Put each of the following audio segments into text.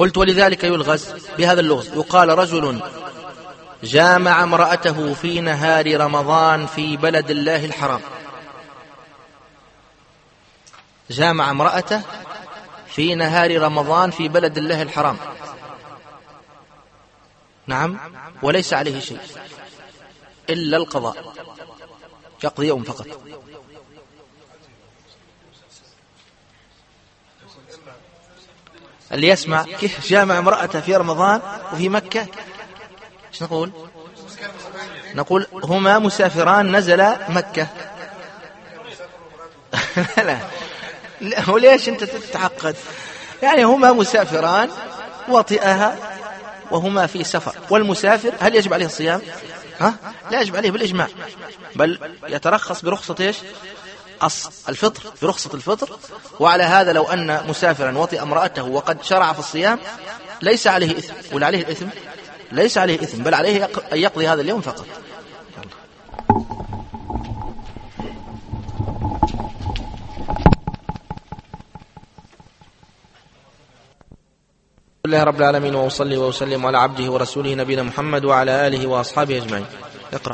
قلت ولذلك يلغز بهذا اللغز، يقال رجل جامع امرأته في نهار رمضان في بلد الله الحرام. جامع امرأته في نهار رمضان في بلد الله الحرام، نعم، وليس عليه شيء إلا القضاء، يقضي يوم فقط. اللي يسمع كيف جامع امرأته في رمضان وفي مكة، ايش نقول؟ نقول هما مسافران نزلا مكة. لا وليش انت تتعقد؟ يعني هما مسافران وطئها وهما في سفر، والمسافر هل يجب عليه الصيام؟ لا يجب عليه بالإجماع، بل يترخص برخصة ايش؟ الفطر، برخصة الفطر. وعلى هذا لو أن مسافرا وطئ امرأته وقد شرع في الصيام ليس عليه إثم، ولا عليه الإثم؟ ليس عليه إثم، بل عليه أن يقضي هذا اليوم فقط. الله رب العالمين، وأصلي وأسلم على عبده ورسوله نبينا محمد وعلى آله وأصحابه أجمعين. اقرأ.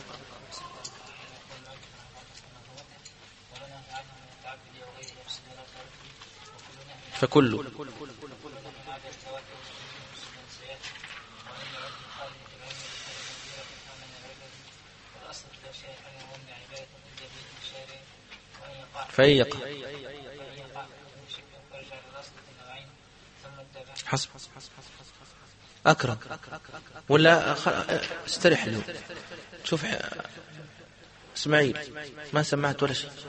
فكل فيق حسب أكرم ولا استريح اليوم. شوف إسماعيل ما سمعت ولا شيء.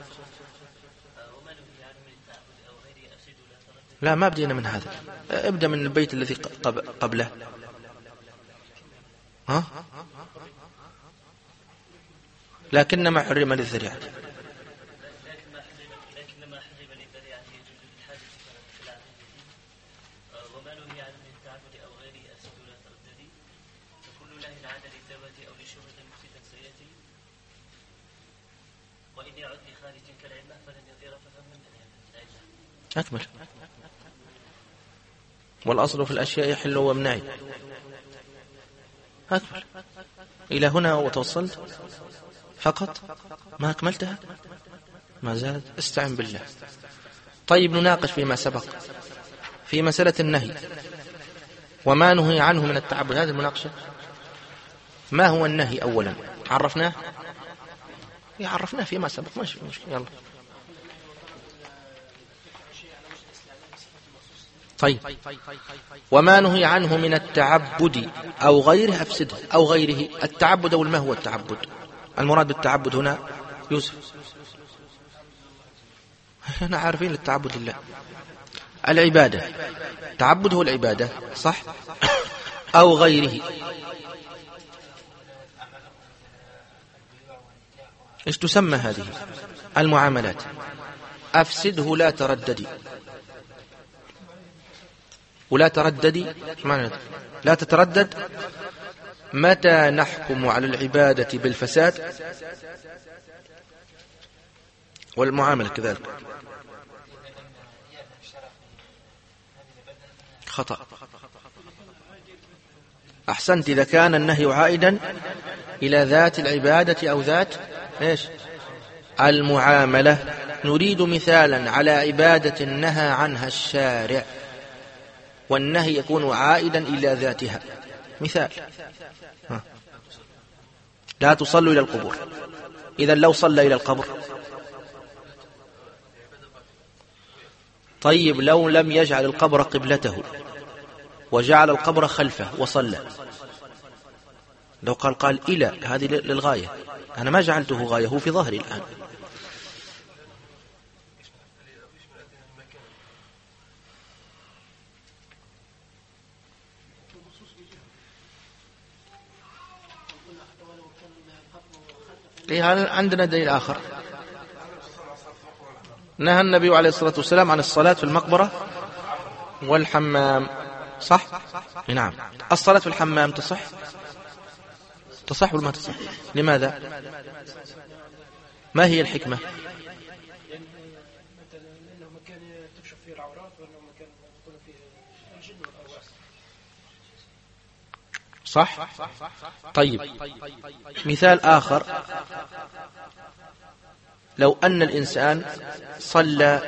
لا ما بدينا من هذا، ابدأ من البيت الذي قبله. لكنما حرم للذريعة. أكمل. والأصل في الأشياء يحل ومنعي. أكمل إلى هنا وتوصلت فقط، ما أكملتها، ما زالت. استعن بالله. طيب نناقش فيما سبق في مسألة النهي وما نهي عنه من التعبد. هذه المناقشة. ما هو النهي أولا؟ عرفناه فيما سبق، ماشي مشكلة. يلا. طيب وما نهي عنه من التعبد أو غيره أفسده أو غيره. التعبد أو ما هو التعبد؟ المراد بالتعبد هنا يوسف؟ احنا عارفين التعبد لله العبادة، تعبد هو العبادة صح؟ أو غيره. ايش تسمى هذه؟ المعاملات. أفسده لا ترددي. ولا ترددي معنى لا تتردد. متى نحكم على العبادة بالفساد والمعاملة كذلك؟ خطأ. أحسنت. إذا كان النهي عائدا إلى ذات العبادة أو ذات إيش؟ المعاملة. نريد مثالا على عبادة نهى عنها الشارع والنهي يكون عائدا إلى ذاتها. مثال: لا تصلوا إلى القبور. إذا لو صلى إلى القبر، طيب لو لم يجعل القبر قبلته وجعل القبر خلفه وصلى، لو قال إلى، هذه للغاية، أنا ما جعلته غاية، هو في ظهري الآن. عندنا دليل آخر. نهى النبي عليه الصلاة والسلام عن الصلاة في المقبرة والحمام، صح؟ نعم. الصلاة في الحمام تصح ولا ما تصح؟ لماذا؟ ما هي الحكمة؟ صح؟ طيب، مثال آخر: لو أن الإنسان صلى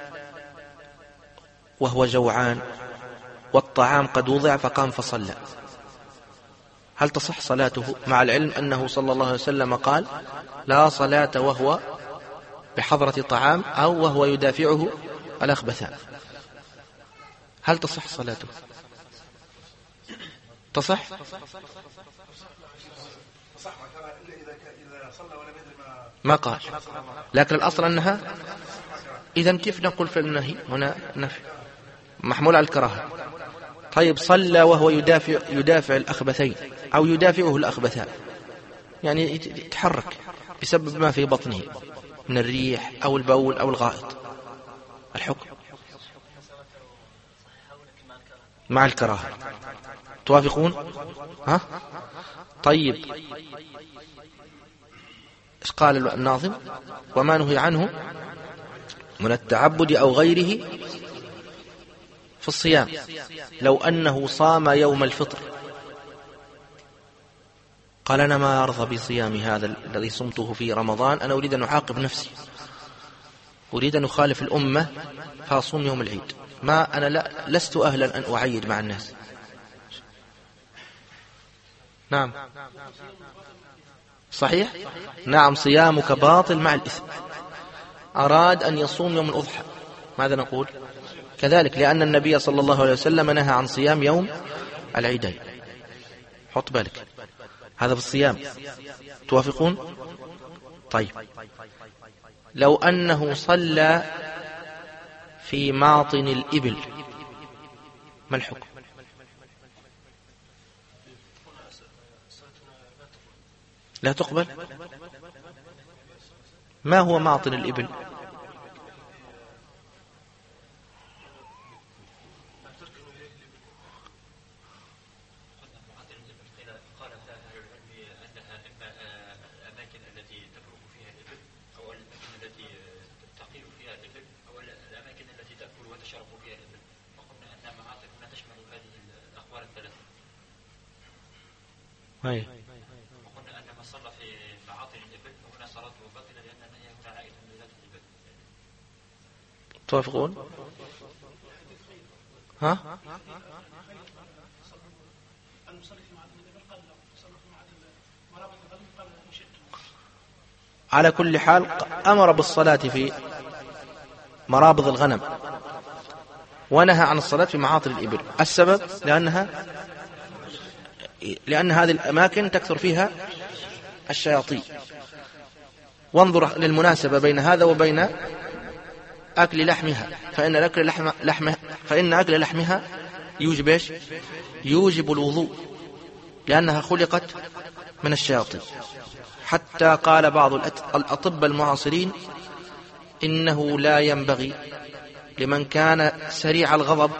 وهو جوعان والطعام قد وضع فقام فصلى، هل تصح صلاته؟ مع العلم أنه صلى الله عليه وسلم قال: لا صلاة وهو بحضرة طعام أو وهو يدافعه الأخبثان. هل تصح صلاته؟ تصح؟ ما قال، لكن الأصل أنها. إذن كيف نقول في النهي هنا نفي محمول على الكراهة؟ طيب، صلى وهو يدافع الأخبثين أو يدافعه الأخبثان، يعني يتحرك بسبب ما في بطنه من الريح أو البول أو الغائط، الحكم مع الكراهة. توافقون؟ ها؟ طيب، إيش قال الناظم؟ وما نهي عنه من التعبد أو غيره في الصيام، لو أنه صام يوم الفطر قال: أنا ما أرضى بصيام هذا الذي صمته في رمضان، أنا أريد أن أعاقب نفسي، أريد أن أخالف الأمة فأصوم يوم العيد، ما أنا لست أهلا أن أعيد مع الناس. نعم صحيح، نعم، صيامك باطل مع الإثم. أراد أن يصوم يوم الأضحى، ماذا نقول؟ كذلك، لأن النبي صلى الله عليه وسلم نهى عن صيام يوم العيدين. حط بالك، هذا في الصيام. توافقون؟ طيب، لو أنه صلى في ماطن الإبل ما الحكم؟ لا تقبل. ما هو ماطن الإبل؟ هاي. وقلنا أن من صلى في معاطن الإبل فهنا صلاته باطلة لأن النهي هنا عائد من ذات الإبل. توافقون؟ ها؟ على كل حال أمر بالصلاة في مرابض الغنم ونهى عن الصلاة في معاطن الإبل. السبب لأن هذه الأماكن تكثر فيها الشياطين. وانظر للمناسبة بين هذا وبين أكل لحمها، فإن أكل لحمها يوجب إيش؟ يوجب الوضوء، لأنها خلقت من الشياطين. حتى قال بعض الأطباء المعاصرين إنه لا ينبغي لمن كان سريع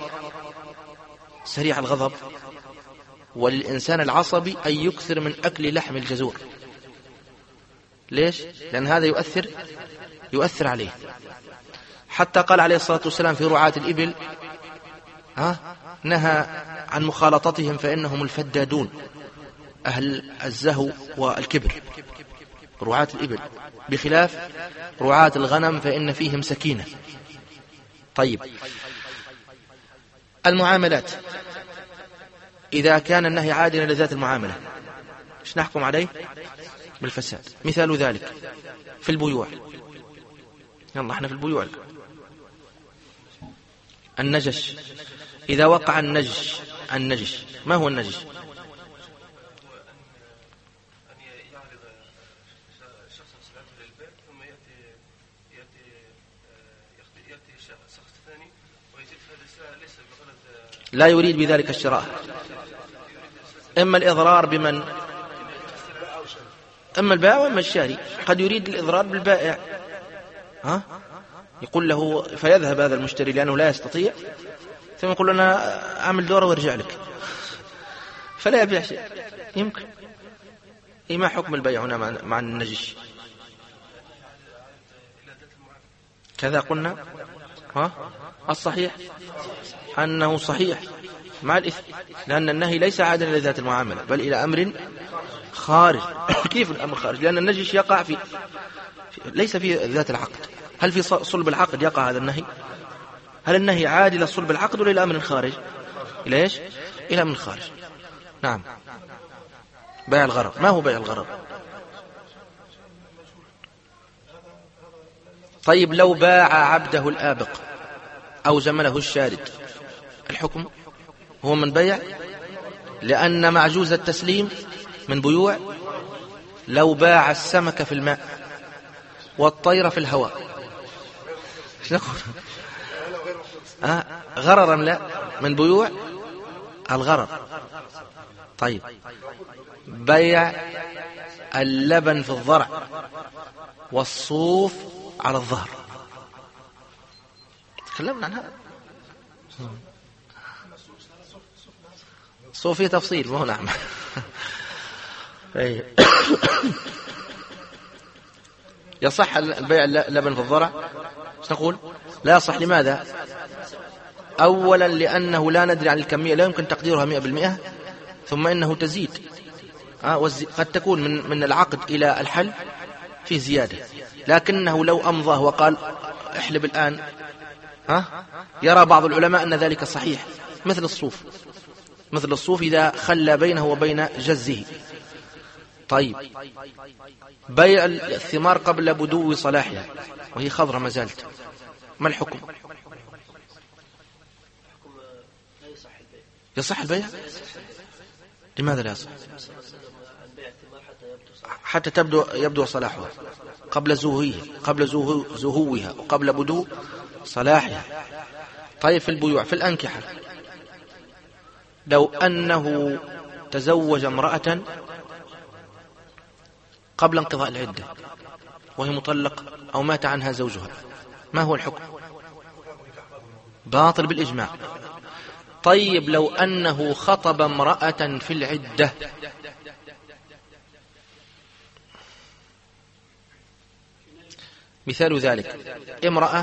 الغضب وللإنسان العصبي أن يكثر من أكل لحم الجزور. ليش؟ لأن هذا يؤثر عليه. حتى قال عليه الصلاة والسلام في رعاة الإبل نهى عن مخالطتهم فإنهم الفدادون، أهل الزهو والكبر، رعاة الإبل، بخلاف رعاة الغنم فإن فيهم سكينة. طيب، المعاملات، إذا كان النهي عادلا لذات المعاملة ايش نحكم عليه؟ بالفساد. مثال ذلك في البيوع. يلا احنا في البيوع. النجش، إذا وقع النجش، ما هو النجش؟ لا يريد بذلك الشراء، إما الإضرار بمن، إما البائع وإما الشاري. قد يريد الإضرار بالبائع، يقول له فيذهب هذا المشتري لأنه لا يستطيع، ثم يقول أنا أعمل دورة وارجع لك، فلا يبيع شيء. يمكن. ما حكم البيع هنا مع النجش؟ كذا قلنا. الصحيح أنه صحيح مع الإثم، لأن النهي ليس عادا إلى ذات المعاملة بل إلى أمر خارج. كيف الأمر خارج؟ لأن النجش يقع في ليس في ذات العقد. هل في صلب العقد يقع هذا النهي؟ هل النهي عاد إلى صلب العقد ولا إلى أمر خارج؟ إلى إيش؟ إلى أمر خارج. نعم. بيع الغرض. ما هو بيع الغرض؟ طيب لو باع عبده الآبق أو زمله الشارد، الحكم هو من بيع، لأن معجوز التسليم من بيوع. لو باع السمك في الماء والطير في الهواء، ايش نقول؟ غررا لا من بيوع الغرر. طيب بيع اللبن في الضرع والصوف على الظهر، تكلمنا عن هذا. الصوف فيه تفصيل، ما هو نعم. يصح البيع اللبن في الضرع؟ ايش نقول؟ لا يصح. لماذا؟ أولا لأنه لا ندري عن الكمية، لا يمكن تقديرها 100%، ثم إنه تزيد. قد تكون من العقد إلى الحل فيه زيادة، لكنه لو أمضاه وقال احلب الآن، يرى بعض العلماء أن ذلك صحيح، مثل الصوف إذا خلى بينه وبين جزه. طيب بيع الثمار قبل بدو صلاحها وهي خضرة ما زالت، ما الحكم؟ يصح البيع؟ لماذا لا يصح؟ حتى يبدو صلاحها قبل زهوها وقبل بدو صلاحها. طيب في البيوع، في الأنكحة، لو أنه تزوج امرأة قبل انقضاء العدة وهي مطلقة أو مات عنها زوجها، ما هو الحكم؟ باطل بالإجماع. طيب لو أنه خطب امرأة في العدة، مثال ذلك امرأة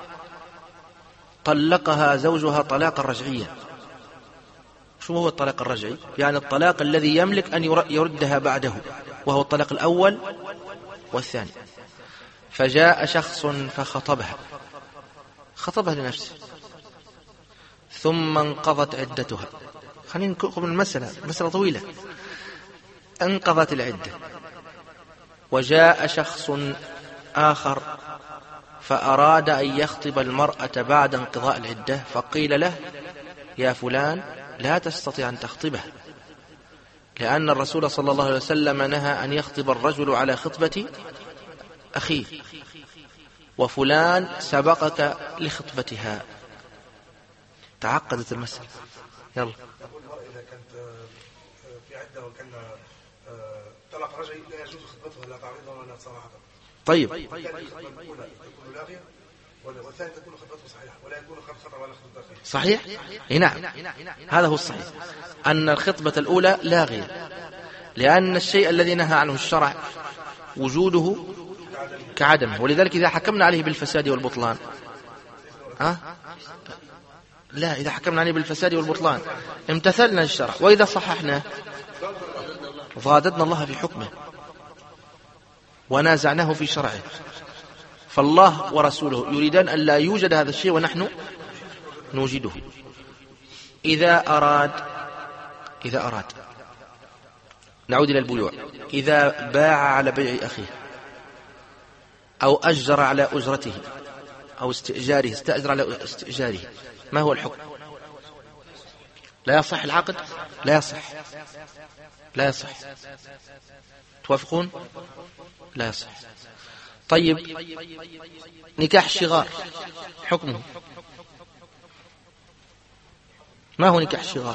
طلقها زوجها طلاقا رجعيا. شو هو الطلاق الرجعي؟ يعني الطلاق الذي يملك أن يردها بعده، وهو الطلاق الأول والثاني. فجاء شخص فخطبها لنفسه، ثم انقضت عدتها. خلينا نقوم من مسألة طويلة. انقضت العدة وجاء شخص آخر فأراد أن يخطب المرأة بعد انقضاء العدة، فقيل له يا فلان لا تستطيع أن تخطبها، لأن الرسول صلى الله عليه وسلم نهى أن يخطب الرجل على خطبة أخيه، وفلان سبقك لخطبتها. تعقدت المسألة. يلا. إذا كانت في عدة وكان طلق رجعي لا يجوز خطبتها لا تعريضا ولا صراحة. طيب الأولى تكون لاغية والثانية تكون خطبته صحيحة ولا يكون خطبة ولا خطبة أخيه. صحيح؟ نعم، هذا هو الصحيح، أن الخطبة الأولى لاغية، لأن الشيء الذي نهى عنه الشرع وجوده كعدمه. ولذلك إذا حكمنا عليه بالفساد والبطلان، لا، إذا حكمنا عليه بالفساد والبطلان امتثلنا الشرع، وإذا صححنا ضاددنا الله في حكمه ونازعناه في شرعه. فالله ورسوله يريدان أن لا يوجد هذا الشيء ونحن نوجده. إذا أراد نعود إلى البيوع، إذا باع على بيع أخيه أو أجر على أجرته أو استأجر على استئجاره، ما هو الحكم؟ لا يصح العقد؟ لا يصح. توافقون؟ لا يصح. طيب نكاح الشغار، حكمه ما هو نكاح الشغار؟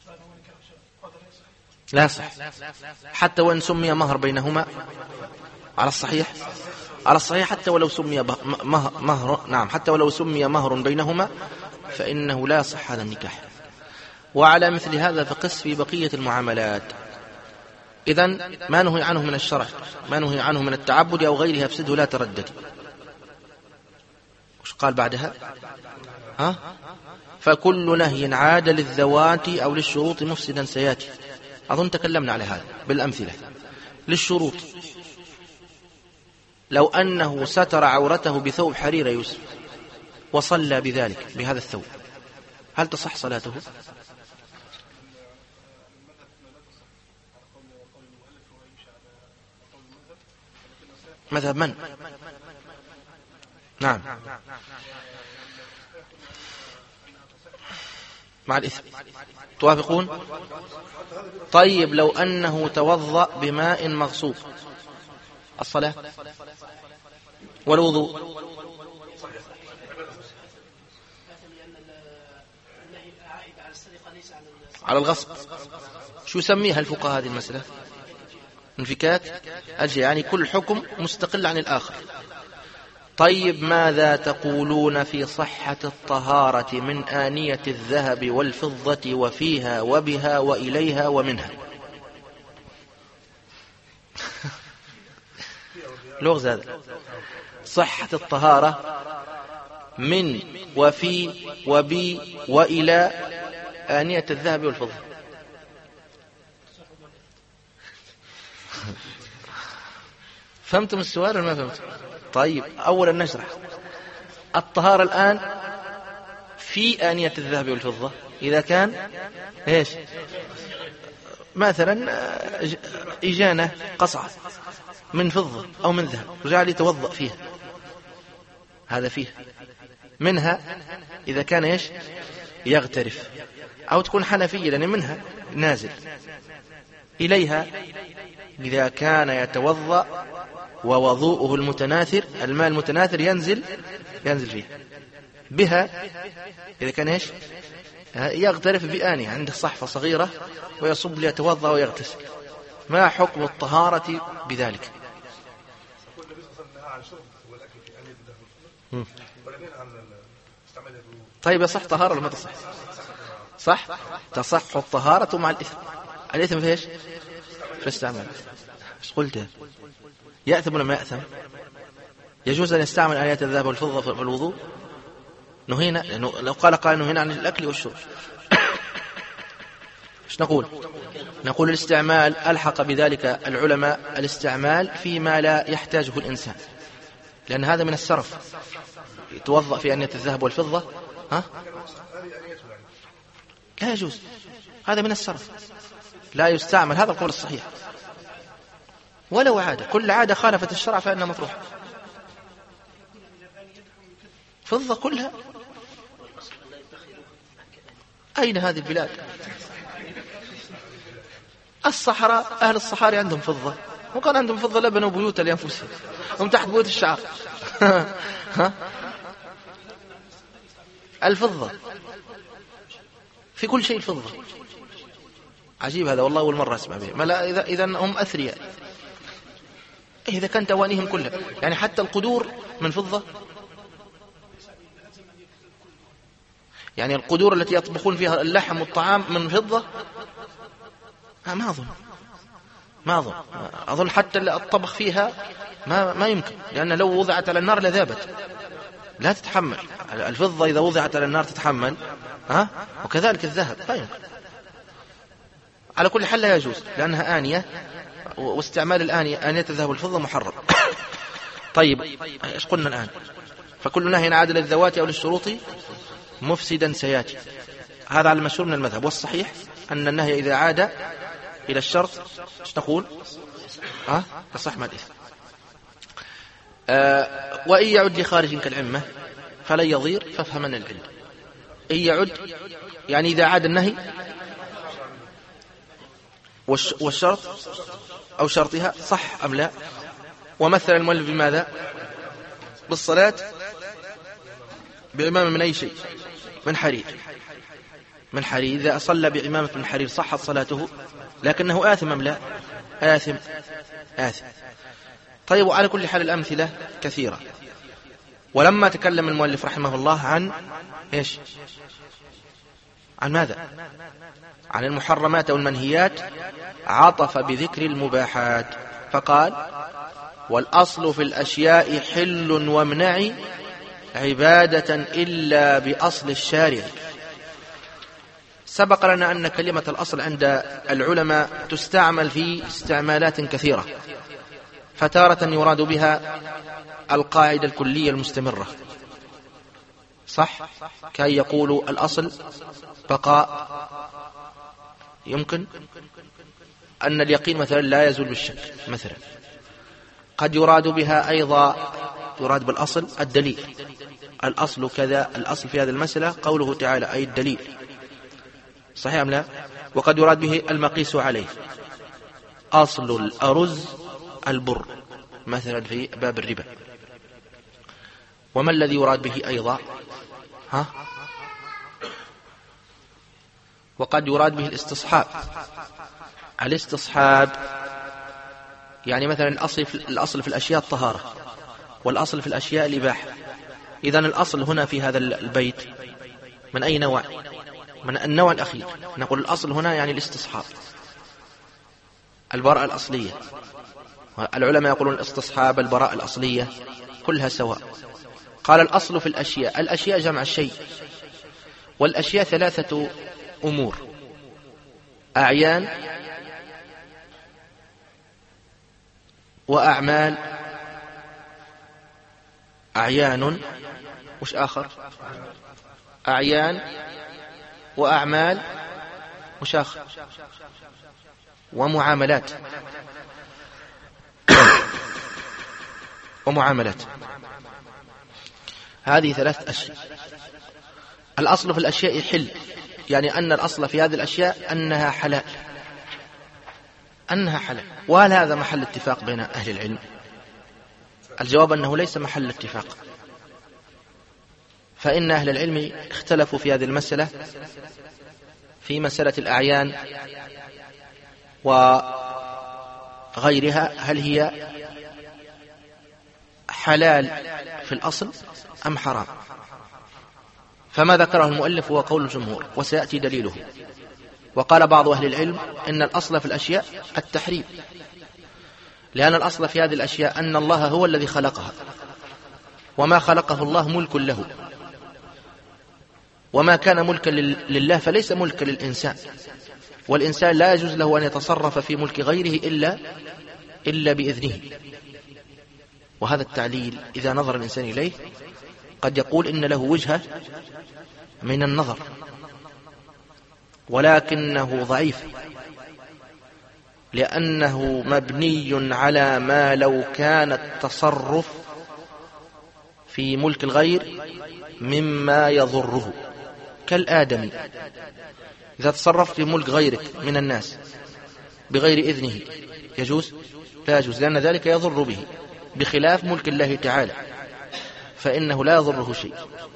لا صح، حتى وإن سمي مهر بينهما على الصحيح، على الصحيح حتى ولو سمي مهر، نعم، حتى ولو سمي مهر بينهما فإنه لا يصح هذا النكاح. وعلى مثل هذا فقس في بقية المعاملات. إذن ما نهي عنه من الشرع، ما نهي عنه من التعبد أو غيرها فسده لا تردد. وش قال بعدها؟ فكل نهي عاد للذوات أو للشروط مفسدا سياتي. أظن تكلمنا على هذا بالأمثلة. للشروط، لو أنه ستر عورته بثوب حرير يوسف وصلى بذلك بهذا الثوب، هل تصح صلاته؟ مذهب من؟ نعم، مع الإثم. توافقون؟ طيب لو أنه توضأ بماء مغصوب، الصلاة والوضوء؟ على الغصب. شو يسميها الفقهاء هذه المسألة؟ انفكاك الجهة، يعني كل حكم مستقل عن الآخر. طيب ماذا تقولون في صحة الطهارة من آنية الذهب والفضة وفيها وبها وإليها ومنها؟ لغز هذا. صحة الطهارة من وفي وبي وإلى آنية الذهب والفضة. فهمتم السؤال ولا ما فهمتم؟ طيب أولا نشرح الطهارة الآن في آنية الذهب والفضة. إذا كان إيش؟ مثلا إجانة قصعة من فضة أو من ذهب وجعل يتوضأ فيها، هذا فيه. منها إذا كان إيش؟ يغترف، أو تكون حنفية لأن منها نازل. إليها إذا كان يتوضأ ووضوءه المتناثر، الماء المتناثر ينزل فيه. بها إذا كان إيش؟ يغترف بآنية، عنده صحفة صغيرة ويصب ليتوضأ ويغتسل. ما حكم الطهارة بذلك؟ طيب يصح طهارة ولا ما تصح؟ صح، تصح الطهارة مع الإثم. الإثم في إيش؟ في استعمال. ايش قلت؟ يأثم ولا ما يأثم؟ يجوز أن يستعمل آنية الذهب والفضة في الوضوء؟ نهينا، لو قال نهينا عن الأكل والشرب. ايش نقول؟ نقول الاستعمال ألحق بذلك العلماء الاستعمال فيما لا يحتاجه الإنسان، لأن هذا من السرف. يتوضأ في آنية الذهب والفضة لا يجوز، هذا من السرف، لا يستعمل. هذا القول الصحيح. ولو عادة، كل عادة خالفت الشرع فإنها مطروحة. فضة كلها. أين هذه البلاد؟ الصحراء، أهل الصحاري عندهم فضة، وكان عندهم فضة لبنوا بيوتا لأنفسهم، هم تحت بيوت الشعر. الفضة في كل شيء الفضة. عجيب هذا والله، أول مرة أسمع به. ما لا، إذا هم أثرياء. إذا كانت أوانيهم كلها، يعني حتى القدور من فضة، يعني القدور التي يطبخون فيها اللحم والطعام من فضة. ما أظن حتى الطبخ فيها ما يمكن، لأن لو وضعت على النار لذابت، لا تتحمل. الفضة إذا وضعت على النار تتحمل، وكذلك الذهب لا يمكن. على كل حال لا يجوز، لأنها آنية، واستعمال الآنية آنية الذهب والفضة محرم. طيب إيش قلنا الآن؟ فكل نهي عاد للذوات أو للشروط مفسدا سياتي. هذا على المشهور من المذهب، والصحيح أن النهي إذا عاد إلى الشرط إيش نقول؟ تصح مع الإثم. وإن يعد لخارج كالعمة فلن يضير فافهمن العلم. إن يعد يعني إذا عاد النهي والشرط أو شرطها صح أم لا. ومثل المؤلف بماذا؟ بالصلاة بإمام من أي شيء؟ من حرير. إذا صلى بإمامة من حرير صحت صلاته، لكنه آثم أم لا؟ آثم. طيب، وعلى كل حال الأمثلة كثيرة. ولما تكلم المؤلف رحمه الله عن إيش؟ عن ماذا؟ عن المحرمات والمنهيات، عطف بذكر المباحات فقال: والأصل في الأشياء حل وامنع عبادة إلا بأصل الشارع. سبق لنا أن كلمة الأصل عند العلماء تستعمل في استعمالات كثيرة، فتارة يراد بها القاعدة الكلية المستمرة، صح؟ كي يقولوا الأصل بقاء، يمكن أن اليقين مثلا لا يزول بالشك مثلا. قد يراد بها أيضا، يراد بالأصل الدليل، الأصل كذا، الأصل في هذه المسألة قوله تعالى أي الدليل، صحيح أم لا؟ وقد يراد به المقيس عليه، أصل الأرز البر مثلا في باب الربا. وما الذي يراد به أيضا؟ وقد يراد به الاستصحاب. الاستصحاب يعني مثلا الأصل في الأشياء الطهارة، والأصل في الأشياء الإباحة. إذن الأصل هنا في هذا البيت من أي نوع؟ من النوع الأخير. نقول الأصل هنا يعني الاستصحاب، البراءة الأصلية. العلماء يقولون الاستصحاب، البراءة الأصلية، كلها سواء. قال الأصل في الأشياء، الأشياء جمع الشيء، والأشياء ثلاثة أمور: أعيان وأعمال. أعيان، وش آخر؟ أعيان وأعمال، وش آخر؟ ومعاملات. ومعاملات. هذه ثلاث أشياء. الأصل في الأشياء حل، يعني أن الأصل في هذه الأشياء أنها حلال، أنها حلال. وهل هذا محل اتفاق بين أهل العلم؟ الجواب أنه ليس محل اتفاق، فإن أهل العلم اختلفوا في هذه المسألة، في مسألة الأعيان وغيرها، هل هي حلال في الأصل أم حرام؟ فما ذكره المؤلف هو قول الجمهور، وسيأتي دليله. وقال بعض أهل العلم إن الأصل في الأشياء التحريم، لأن الأصل في هذه الأشياء أن الله هو الذي خلقها، وما خلقه الله ملك له، وما كان ملكا لله فليس ملكا للإنسان، والإنسان لا يجوز له أن يتصرف في ملك غيره إلا بإذنه. وهذا التعليل إذا نظر الإنسان إليه قد يقول إن له وجهة من النظر، ولكنه ضعيف، لأنه مبني على ما لو كان التصرف في ملك الغير مما يضره، كالآدمي إذا تصرفت في ملك غيرك من الناس بغير إذنه يجوز؟ لا يجوز، لأن ذلك يضر به، بخلاف ملك الله تعالى فإنه لا يضره شيء.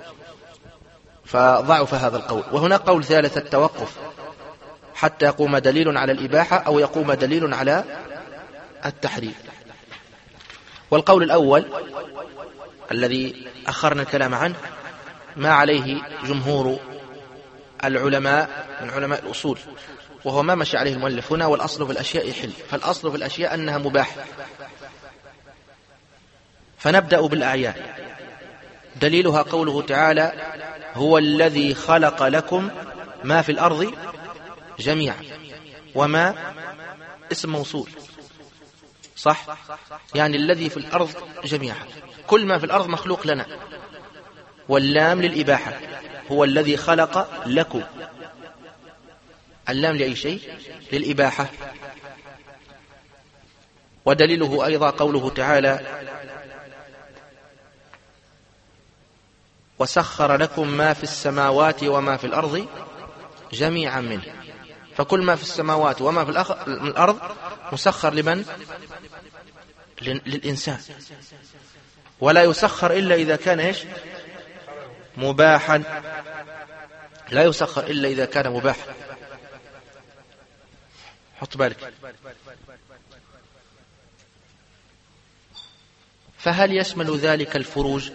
فضعف هذا القول. وهناك قول ثالث: التوقف حتى يقوم دليل على الإباحة أو يقوم دليل على التحريم. والقول الأول الذي أخرنا الكلام عنه ما عليه جمهور العلماء من علماء الأصول، وهو ما مشي عليه المؤلف هنا: والأصل في الأشياء حل. فالأصل في الأشياء أنها مباحة. فنبدأ بالأعيان، دليلها قوله تعالى: هو الذي خلق لكم ما في الأرض جميعا. وما اسم موصول، صح؟ يعني الذي في الأرض جميعا، كل ما في الأرض مخلوق لنا. واللام للإباحة، هو الذي خلق لكم، اللام لأي شيء؟ للإباحة. ودليله أيضا قوله تعالى: وسخر لكم ما في السماوات وما في الأرض جميعا منه. فكل ما في السماوات وما في الأرض مسخر لمن؟ للإنسان. ولا يسخر إلا إذا كان إيش؟ مباحا. لا يسخر إلا إذا كان مباحا. حط بالك. فهل يشمل ذلك الفروج؟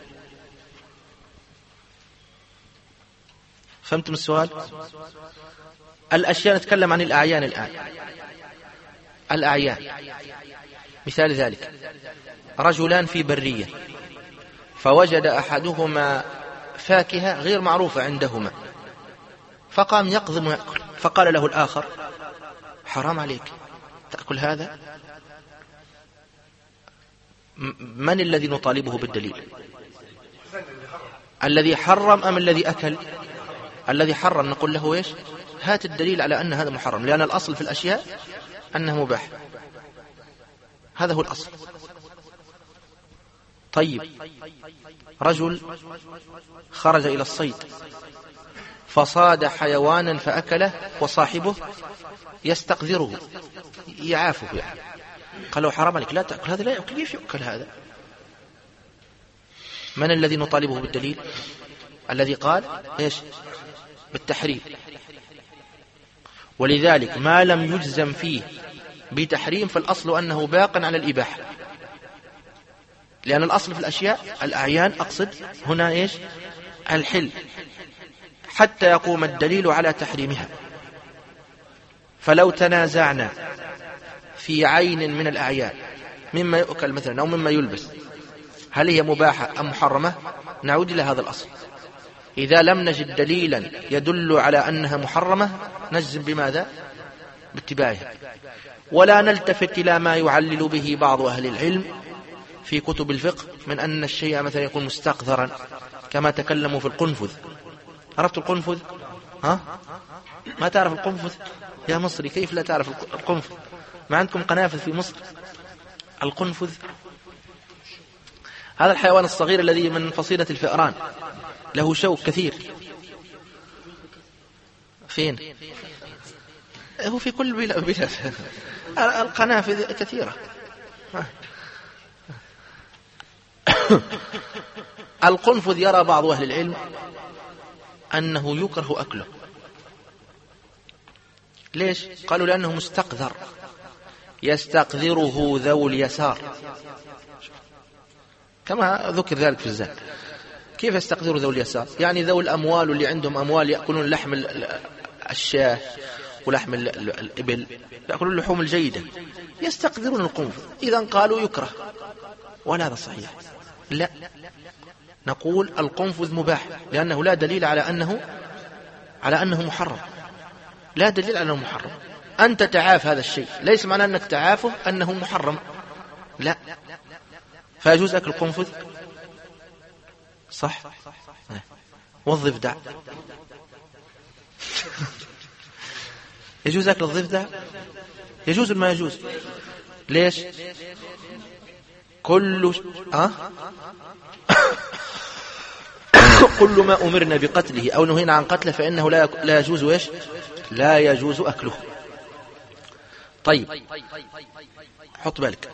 فهمتم السؤال؟ الأشياء نتكلم عن الأعيان الآن. الأعيان مثال ذلك رجلان في برية فوجد أحدهما فاكهة غير معروفة عندهما فقام يقضم ويأكل، فقال له الآخر حرام عليك تأكل هذا. من الذي نطالبه بالدليل؟ الذي حرم أم الذي أكل؟ الذي حرم نقول له إيش؟ هات الدليل على أن هذا محرم، لأن الأصل في الأشياء أنه مباح، هذا هو الأصل. طيب رجل خرج إلى الصيد فصاد حيوانا فأكله وصاحبه يستقذره يعافه يعني. قال له حرام عليك لا تأكل هذا، لا يأكل، كيف يأكل هذا؟ من الذي نطالبه بالدليل؟ الذي قال إيش؟ بالتحريم. ولذلك ما لم يجزم فيه بتحريم فالأصل أنه باق على الإباحة، لأن الأصل في الأشياء الأعيان، أقصد هنا إيش؟ الحل، حتى يقوم الدليل على تحريمها. فلو تنازعنا في عين من الأعيان مما يؤكل مثلا أو مما يلبس هل هي مباحة أم محرمة، نعود إلى هذا الأصل. إذا لم نجد دليلا يدل على أنها محرمة نجزم بماذا؟ باتباعها، ولا نلتفت إلى ما يعلل به بعض أهل العلم في كتب الفقه من أن الشيء مثلا يكون مستقذرا، كما تكلموا في القنفذ. عرفت القنفذ؟ ها؟ ما تعرف القنفذ يا مصري؟ كيف لا تعرف القنفذ؟ ما عندكم قنافذ في مصر؟ القنفذ هذا الحيوان الصغير الذي من فصيلة الفئران، له شوك كثير. فين؟ هو في كل بلاد القنافذ كثيرة. القنفذ يرى بعض أهل العلم أنه يكره أكله. ليش؟ قالوا لأنه مستقذر، يستقذره ذو اليسار، كما ذكر ذلك في الزاد. كيف يستقذر ذو اليسار؟ يعني ذو الأموال اللي عندهم أموال يأكلون لحم الشاه ولحم الإبل، يأكلون اللحوم الجيدة، يستقذرون القنفذ. إذن قالوا يكره، ولا هذا صحيح. لا، نقول القنفذ مباح لأنه لا دليل على أنه محرم، لا دليل على أنه محرم. أنت تعاف هذا الشيء، ليس معنى أنك تعافه أنه محرم، لا. فيجوز أكل القنفذ صح؟ والضفدع يجوز أكل الضفدع؟ يجوز ما يجوز؟ ليش؟ كل ما أمرنا بقتله أو نهينا عن قتله فإنه لا يجوز إيش؟ لا يجوز أكله. طيب حط بالك،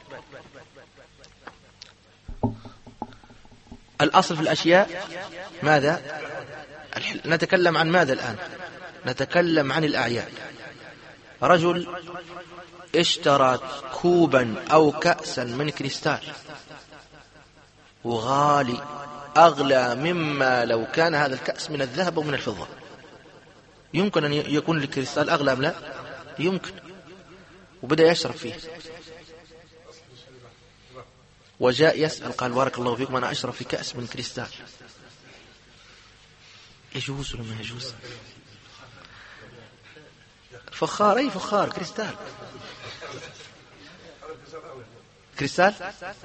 الأصل في الأشياء ماذا؟ نتكلم عن ماذا الآن؟ نتكلم عن الأعيان. رجل اشترى كوبا أو كأسا من كريستال وغالي، أغلى مما لو كان هذا الكأس من الذهب ومن الفضة. يمكن أن يكون الكريستال أغلى أم لا؟ يمكن. وبدأ يشرب فيه وجاء يسأل، قال بارك الله فيكم أنا أشرب في كأس من كريستال، يجوز ولا ما يجوز؟ فخار، أي فخار؟ كريستال. كريستال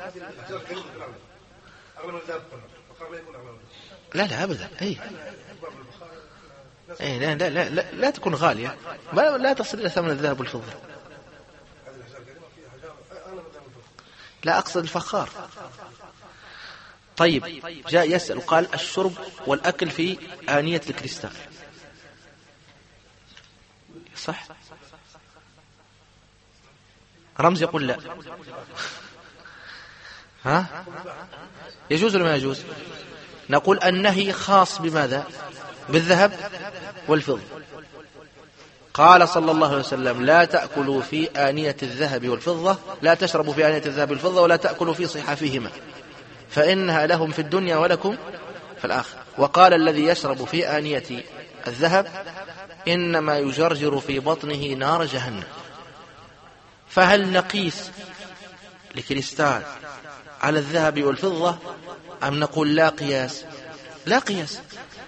لا لا أبدا. أي لا لا لا لا, لا تكون غالية، لا تصل إلى ثمن الذهب والفضة. لا أقصد الفخار. طيب جاء يسأل وقال الشرب والأكل في آنية الكريستال صح؟ رمز يقول لا. ها؟ يجوز ولا ما يجوز؟ نقول النهي خاص بماذا؟ بالذهب والفضة. قال صلى الله عليه وسلم لا تأكلوا في آنية الذهب والفضة، لا تشربوا في آنية الذهب والفضة، ولا تأكلوا في صحافهما فإنها لهم في الدنيا ولكم في الآخرة. وقال الذي يشرب في آنية الذهب إنما يجرجر في بطنه نار جهنم. فهل نقيس الكريستال على الذهب والفضة أم نقول لا قياس؟ لا قياس،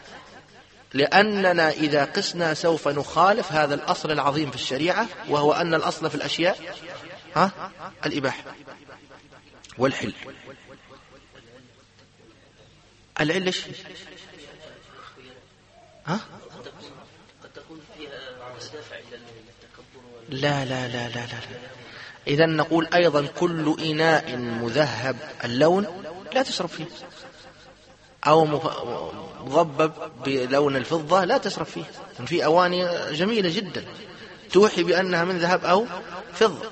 لأننا إذا قسنا سوف نخالف هذا الأصل العظيم في الشريعة، وهو أن الأصل في الأشياء الإباحة والحل. العلة قد تكون فيها دافع إلى التكبر لا لا لا لا لا. إذا نقول أيضا كل إناء مذهب اللون لا تشرب فيه، أو مضبب بلون الفضة لا تشرب فيه. في أواني جميلة جدا توحي بأنها من ذهب أو فضة،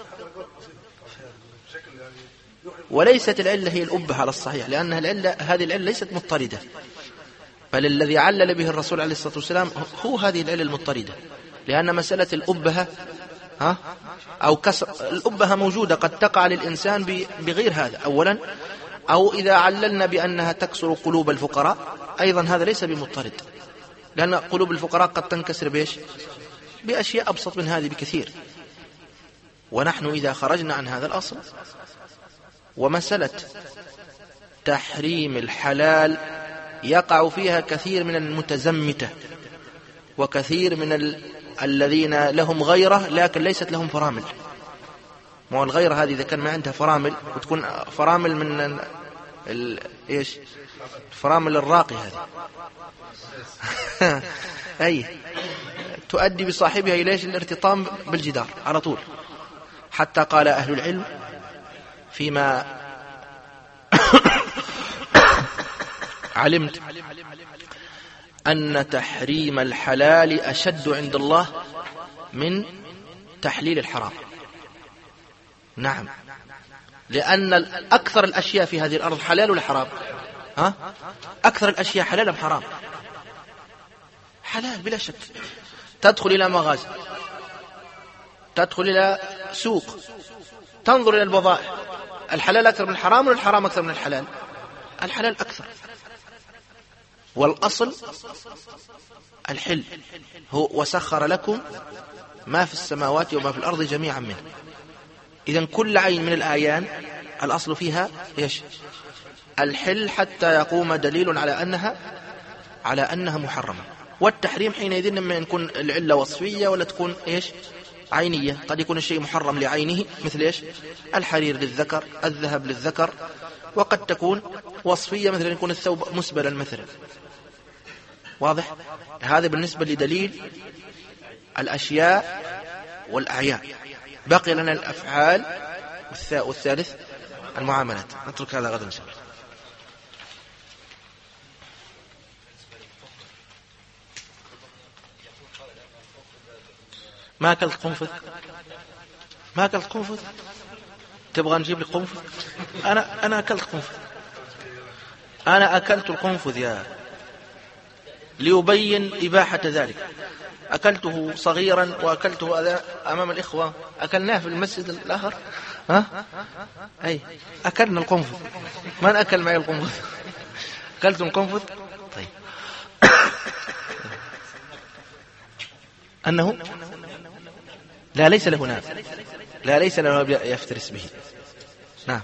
وليست العلة هي الأبهة على الصحيح، لأنها هذه العلة ليست مضطردة، بل الذي علل به الرسول عليه الصلاة والسلام هو هذه العلة المضطردة. لأن مسألة الأبهة أو كسر الأبهة موجودة قد تقع للإنسان بغير هذا أولا، أو إذا عللنا بأنها تكسر قلوب الفقراء أيضا هذا ليس بمضطرد، لأن قلوب الفقراء قد تنكسر بأشياء أبسط من هذه بكثير. ونحن إذا خرجنا عن هذا الأصل، ومسألة تحريم الحلال يقع فيها كثير من المتزمتة وكثير من الذين لهم غيرة لكن ليست لهم فرامل. ما الغيرة هذه إذا كان ما عندها فرامل، وتكون فرامل من إيش؟ فرامل الراقي هذه أي تؤدي بصاحبها إلى الارتطام بالجدار على طول. حتى قال أهل العلم فيما علمت أن تحريم الحلال أشد عند الله من تحليل الحرام. نعم، لأن أكثر الأشياء في هذه الأرض حلال ولا حرام؟ أكثر الأشياء حلال أم حرام؟ حلال بلا شك. تدخل إلى مغازي، تدخل إلى سوق، تنظر إلى البضائع، الحلال أكثر من الحرام ولا الحرام أكثر من الحلال؟ الحلال أكثر. والأصل الحل هو وسخر لكم ما في السماوات وما في الأرض جميعا منه. إذن كل عين من الآيان الأصل فيها الحل حتى يقوم دليل على أنها محرمة. والتحريم حينئذ لما يكون العلة وصفية ولا تكون عينية. قد يكون الشيء محرم لعينه مثل الحرير للذكر، الذهب للذكر، وقد تكون وصفية مثل يكون الثوب مسبلا مثلا. واضح؟ هذا بالنسبة لدليل الأشياء والأعيان. بقي لنا الأفعال والثالث المعاملات. نترك هذا غدا إن شاء الله. ما أكلت قنفذ؟ ما أكلت قنفذ؟ تبغى نجيب لي قنفذ؟ أنا أكلت قنفذ. أنا أكلت القنفذ ليبين إباحة ذلك. أكلته صغيرا وأكلته أمام الإخوة، أكلناه في المسجد الآخر. أي أكلنا القنفذ. من أكل معي القنفذ؟ أكلت القنفذ. طيب أنه لا ليس له ناب، لا ليس له ناب يفترس به. نعم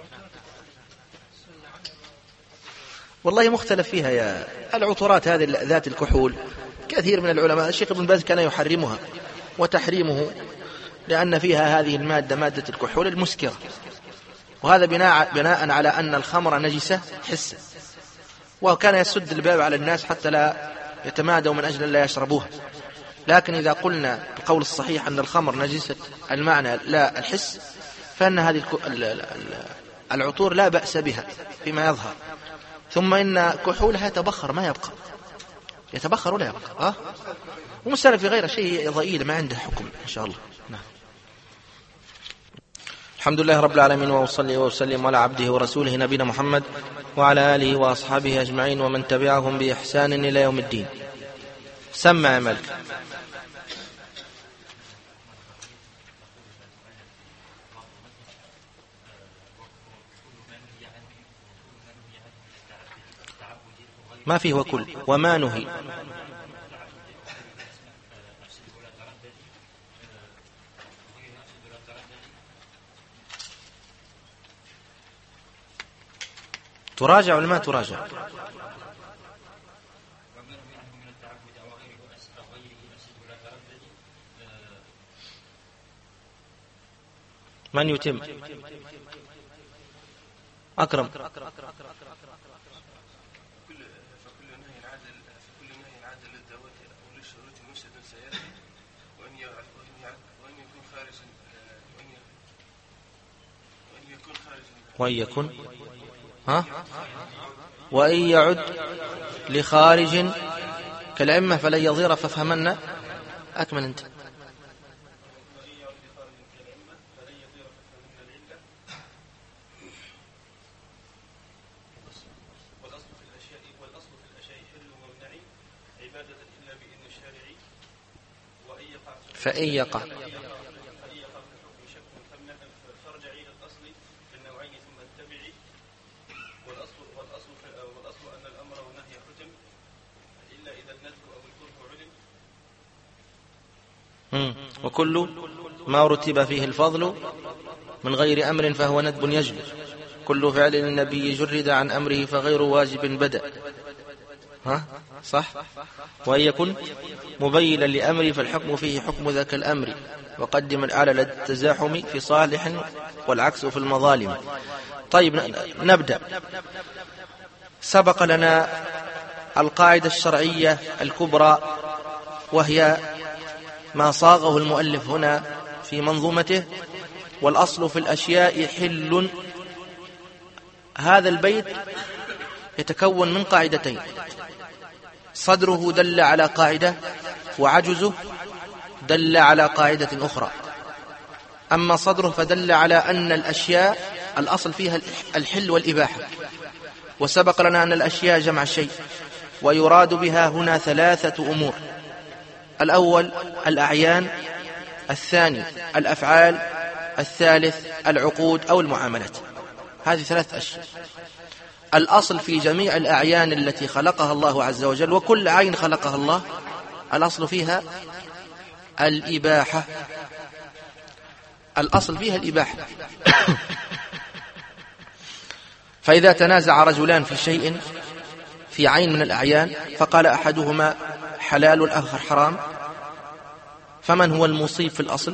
والله مختلف فيها يا العطورات هذه ذات الكحول. كثير من العلماء، الشيخ ابن باز كان يحرمها، وتحريمه لأن فيها هذه المادة، مادة الكحول المسكرة، وهذا بناء على أن الخمر نجسة حسا، وكان يسد الباب على الناس حتى لا يتمادوا من أجل لا يشربوها. لكن إذا قلنا القول الصحيح أن الخمر نجسة المعنى لا الحس، فإن هذه العطور لا بأس بها فيما يظهر. ثم إن كحولها يتبخر ما يبقى، يتبخر ولا يبقى. ومسألة في غير شيء ضئيل ما عنده حكم إن شاء الله. نعم. الحمد لله رب العالمين، وأصلي وأسلم على عبده ورسوله نبينا محمد وعلى آله وأصحابه أجمعين ومن تبعهم بإحسان إلى يوم الدين. سمع يا ملك. ما فيه وكل وما نهي. تراجع ولا ما تراجع؟ من يتم؟ أكرم. فكل نهي العادل للدعوة أو للشروط مفسد سيأتي وأن يكون خارجا وإن يعد لخارج كالأئمة فلن يضير فافهمن. أكمل أنت. فإن يقع فارجع إلى الأصل في النوعين ثم اتبعي والأصل أن الأمر والنهي حكم إلا إذا الندب أو الكره علم. وكل ما رتب فيه الفضل من غير أمر فهو ندب يجلب. كل فعل النبي جرد عن أمره فغير واجب بدأ. صح. وأن يكن مبينا لأمر فالحكم فيه حكم ذاك الأمر وقدم الأعلى للتزاحم في صالح والعكس في المظالم. طيب نبدأ. سبق لنا القاعدة الشرعية الكبرى وهي ما صاغه المؤلف هنا في منظومته: والأصل في الأشياء حل. هذا البيت يتكون من قاعدتين: صدره دل على قاعدة وعجزه دل على قاعدة أخرى. أما صدره فدل على أن الأشياء الأصل فيها الحل والإباحة، وسبق لنا أن الأشياء جمع شيء، ويراد بها هنا ثلاثة أمور: الأول الأعيان، الثاني الأفعال، الثالث العقود أو المعاملات. هذه ثلاث أشياء. الأصل في جميع الأعيان التي خلقها الله عز وجل، وكل عين خلقها الله، الأصل فيها الإباحة. الأصل فيها الإباحة. فإذا تنازع رجلان في شيء في عين من الأعيان فقال أحدهما حلال والآخر حرام، فمن هو المصيب في الأصل؟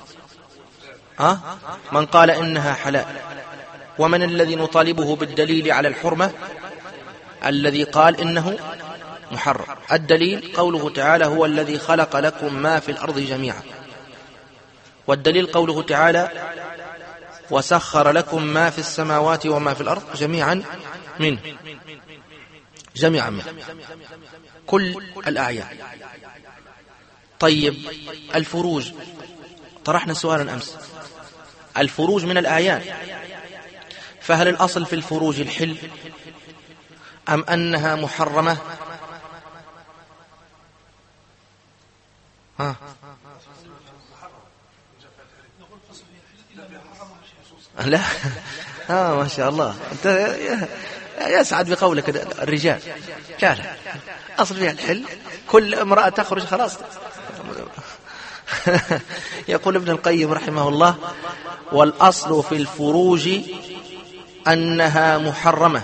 من قال إنها حلال. ومن الذي نطالبه بالدليل على الحرمة؟ الذي قال إنه محرم. الدليل قوله تعالى: هو الذي خلق لكم ما في الأرض جميعا. والدليل قوله تعالى: وسخر لكم ما في السماوات وما في الأرض جميعا منه. جميعا منه كل الأعيان. طيب الفروج، طرحنا سؤالا أمس. الفروج من الأعيان، فهل الأصل في الفروج الحل أم أنها محرمة؟ لا. ما شاء الله، أنت يسعد بقولك الرجال. لا أصل فيها الحل، كل امرأة تخرج خلاص. يقول ابن القيم رحمه الله: والأصل في الفروج أنها محرمة.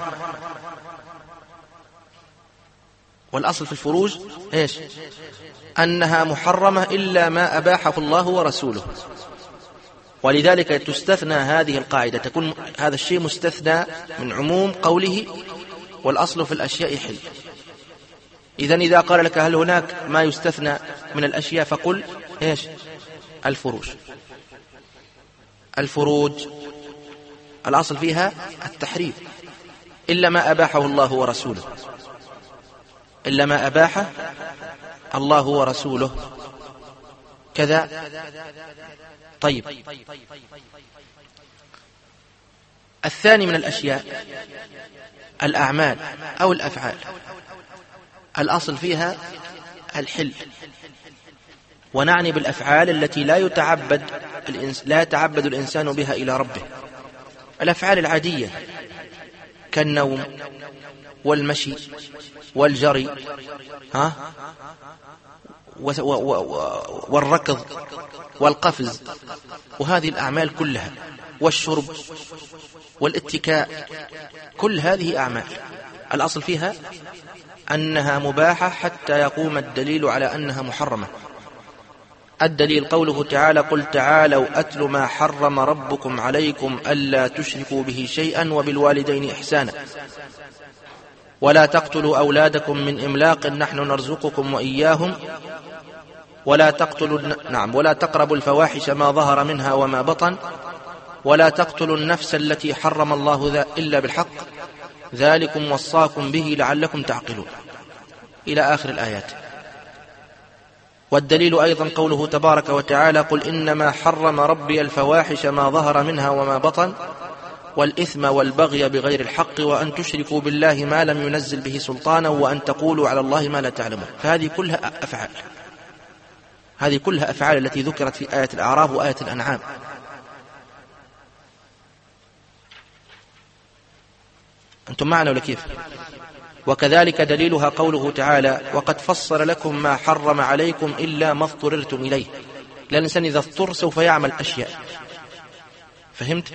والأصل في الفروج إيش؟ أنها محرمة إلا ما أباحه الله ورسوله. ولذلك تستثنى هذه القاعدة، تكون هذا الشيء مستثنى من عموم قوله والأصل في الأشياء حل. إذن إذا قال لك هل هناك ما يستثنى من الأشياء فقل إيش؟ الفروج. الفروج الأصل فيها التحريم إلا ما أباحه الله ورسوله، إلا ما أباحه الله ورسوله كذا. طيب الثاني من الأشياء الأعمال أو الأفعال، الأصل فيها الحل. ونعني بالأفعال التي لا يتعبد الإنسان بها إلى ربه، الأفعال العادية كالنوم والمشي والجري والركض والقفز، وهذه الأعمال كلها، والشرب والاتكاء، كل هذه أعمال الأصل فيها أنها مباحة حتى يقوم الدليل على أنها محرمة. الدليل قوله تعالى: قل تعالوا أتل ما حرم ربكم عليكم ألا تشركوا به شيئا وبالوالدين إحسانا ولا تقتلوا أولادكم من إملاق نحن نرزقكم وإياهم ولا تقربوا الفواحش ما ظهر منها وما بطن ولا تقتلوا النفس التي حرم الله إلا بالحق ذلكم وصاكم به لعلكم تعقلون، إلى آخر الآيات. والدليل أيضا قوله تبارك وتعالى: قل إنما حرم ربي الفواحش ما ظهر منها وما بطن والإثم والبغي بغير الحق وأن تشركوا بالله ما لم ينزل به سلطانا وأن تقولوا على الله ما لا تعلمون. فهذه كلها أفعال، هذه كلها أفعال التي ذكرت في آية الأعراف وآية الأنعام. أنتم معنا ولا كيف؟ وكذلك دليلها قوله تعالى: وقد فصل لكم ما حرم عليكم إلا ما اضطررتم إليه. لأن الإنسان إذا اضطر سوف يعمل أشياء. فهمت؟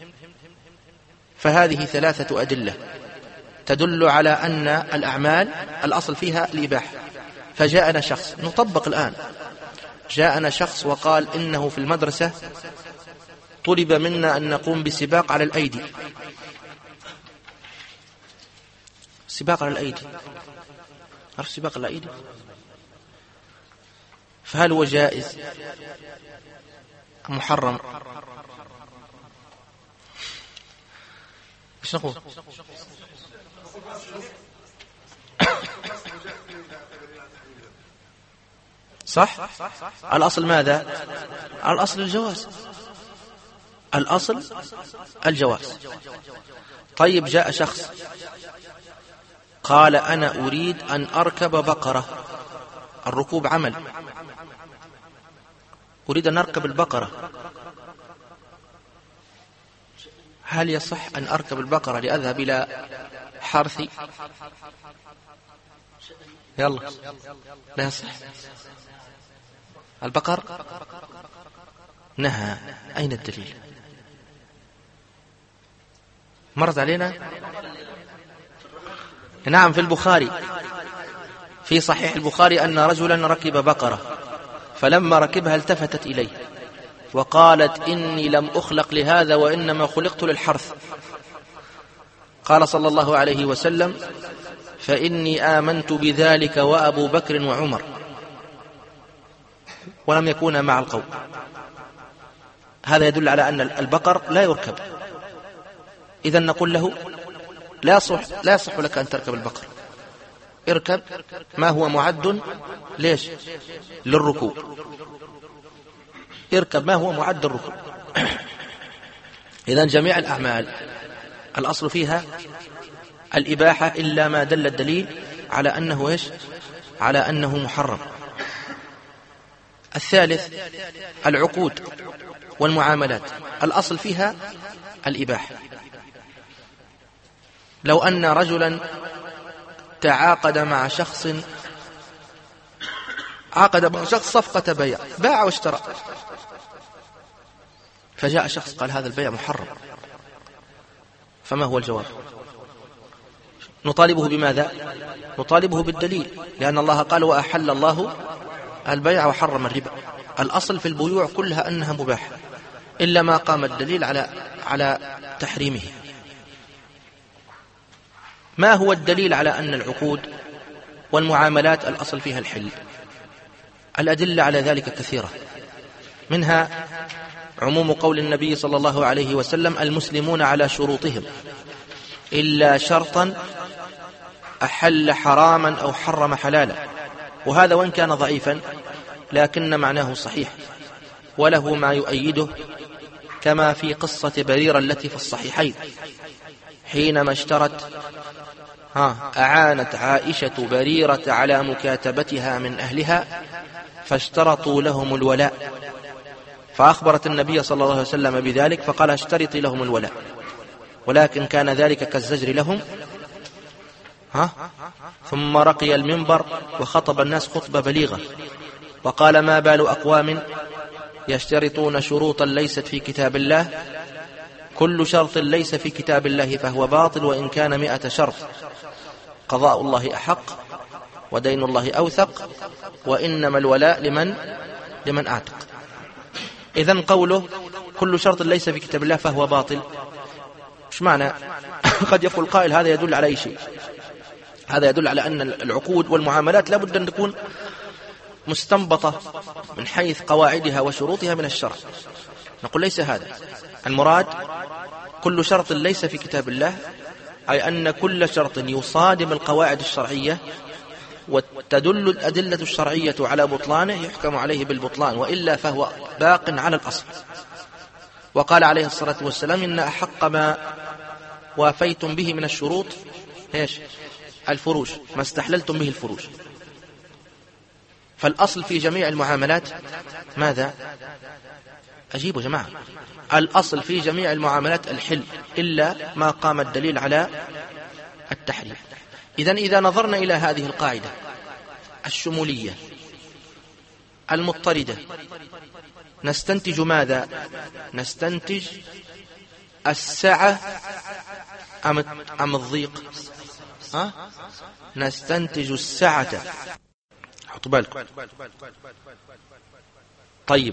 فهذه ثلاثة أدلة تدل على أن الأعمال الأصل فيها الإباحة. فجاءنا شخص، نطبق الآن، جاءنا شخص وقال إنه في المدرسة طلب منا أن نقوم بسباق على الأيدي، سباق على الأيدي، عرف سباق على الأيدي؟ فهل هو جائز أم محرم؟ ايش نقول؟ صح؟ الأصل ماذا؟ الأصل الجواز، الأصل الجواز. طيب جاء شخص قال: أنا أريد أن أركب بقرة، الركوب عمل، أريد أن أركب البقرة، هل يصح أن أركب البقرة لأذهب إلى حرثي؟ يلا، لا يصح. البقر نهى. أين الدليل؟ مرت علينا؟ نعم، في البخاري، في صحيح البخاري أن رجلا ركب بقرة فلما ركبها التفتت إليه وقالت: إني لم أخلق لهذا وإنما خلقت للحرث. قال صلى الله عليه وسلم: فإني آمنت بذلك وأبو بكر وعمر، ولم يكونا مع القوم. هذا يدل على أن البقر لا يركب. إذن نقول له: لا يصح لك أن تركب البقر، اركب ما هو معد ليش؟ للركوب، اركب ما هو معد الركوب. إذن جميع الأعمال الأصل فيها الإباحة إلا ما دل الدليل على أنه إيش؟ على أنه محرم. الثالث العقود والمعاملات، الأصل فيها الإباحة. لو أن رجلا تعاقد مع شخص، عقد مع شخص صفقة بيع، باع واشترى، فجاء شخص قال: هذا البيع محرم، فما هو الجواب؟ نطالبه بماذا؟ نطالبه بالدليل، لأن الله قال: وأحل الله البيع وحرم الربا. الأصل في البيوع كلها أنها مباحة إلا ما قام الدليل على تحريمه. ما هو الدليل على أن العقود والمعاملات الأصل فيها الحل؟ الأدلة على ذلك كثيرة، منها عموم قول النبي صلى الله عليه وسلم: المسلمون على شروطهم إلا شرطا أحل حراما أو حرم حلالا. وهذا وإن كان ضعيفا لكن معناه صحيح وله ما يؤيده، كما في قصة بريرة التي في الصحيحين حينما اشترت أعانت عائشة بريرة على مكاتبتها من أهلها فاشترطوا لهم الولاء، فأخبرت النبي صلى الله عليه وسلم بذلك فقال: اشترطي لهم الولاء. ولكن كان ذلك كالزجر لهم. ثم رقي المنبر وخطب الناس خطبة بليغة وقال: ما بال أقوام يشترطون شروطا ليست في كتاب الله، كل شرط ليس في كتاب الله فهو باطل وإن كان 100 شرط، قضاء الله أحق ودين الله أوثق، وإنما الولاء لمن أعتق. إذن قوله كل شرط ليس في كتاب الله فهو باطل، مش معنى؟ قد يقول قائل هذا يدل على أي شيء؟ هذا يدل على أن العقود والمعاملات لابد أن تكون مستنبطة من حيث قواعدها وشروطها من الشرع. نقول ليس هذا المراد. كل شرط ليس في كتاب الله أي أن كل شرط يصادم القواعد الشرعية وتدل الأدلة الشرعية على بطلانه يحكم عليه بالبطلان، وإلا فهو باق على الأصل. وقال عليه الصلاة والسلام: إن أحق ما وافيتم به من الشروط الفروج، ما استحللتم به الفروج. فالأصل في جميع المعاملات ماذا؟ أجيبوا جماعة. الأصل في جميع المعاملات الحل إلا ما قام الدليل على التحريم. إذن إذا نظرنا إلى هذه القاعدة الشمولية المضطردة نستنتج ماذا؟ نستنتج السعة أم الضيق؟ نستنتج السعة. حطوا بالكم. طيب،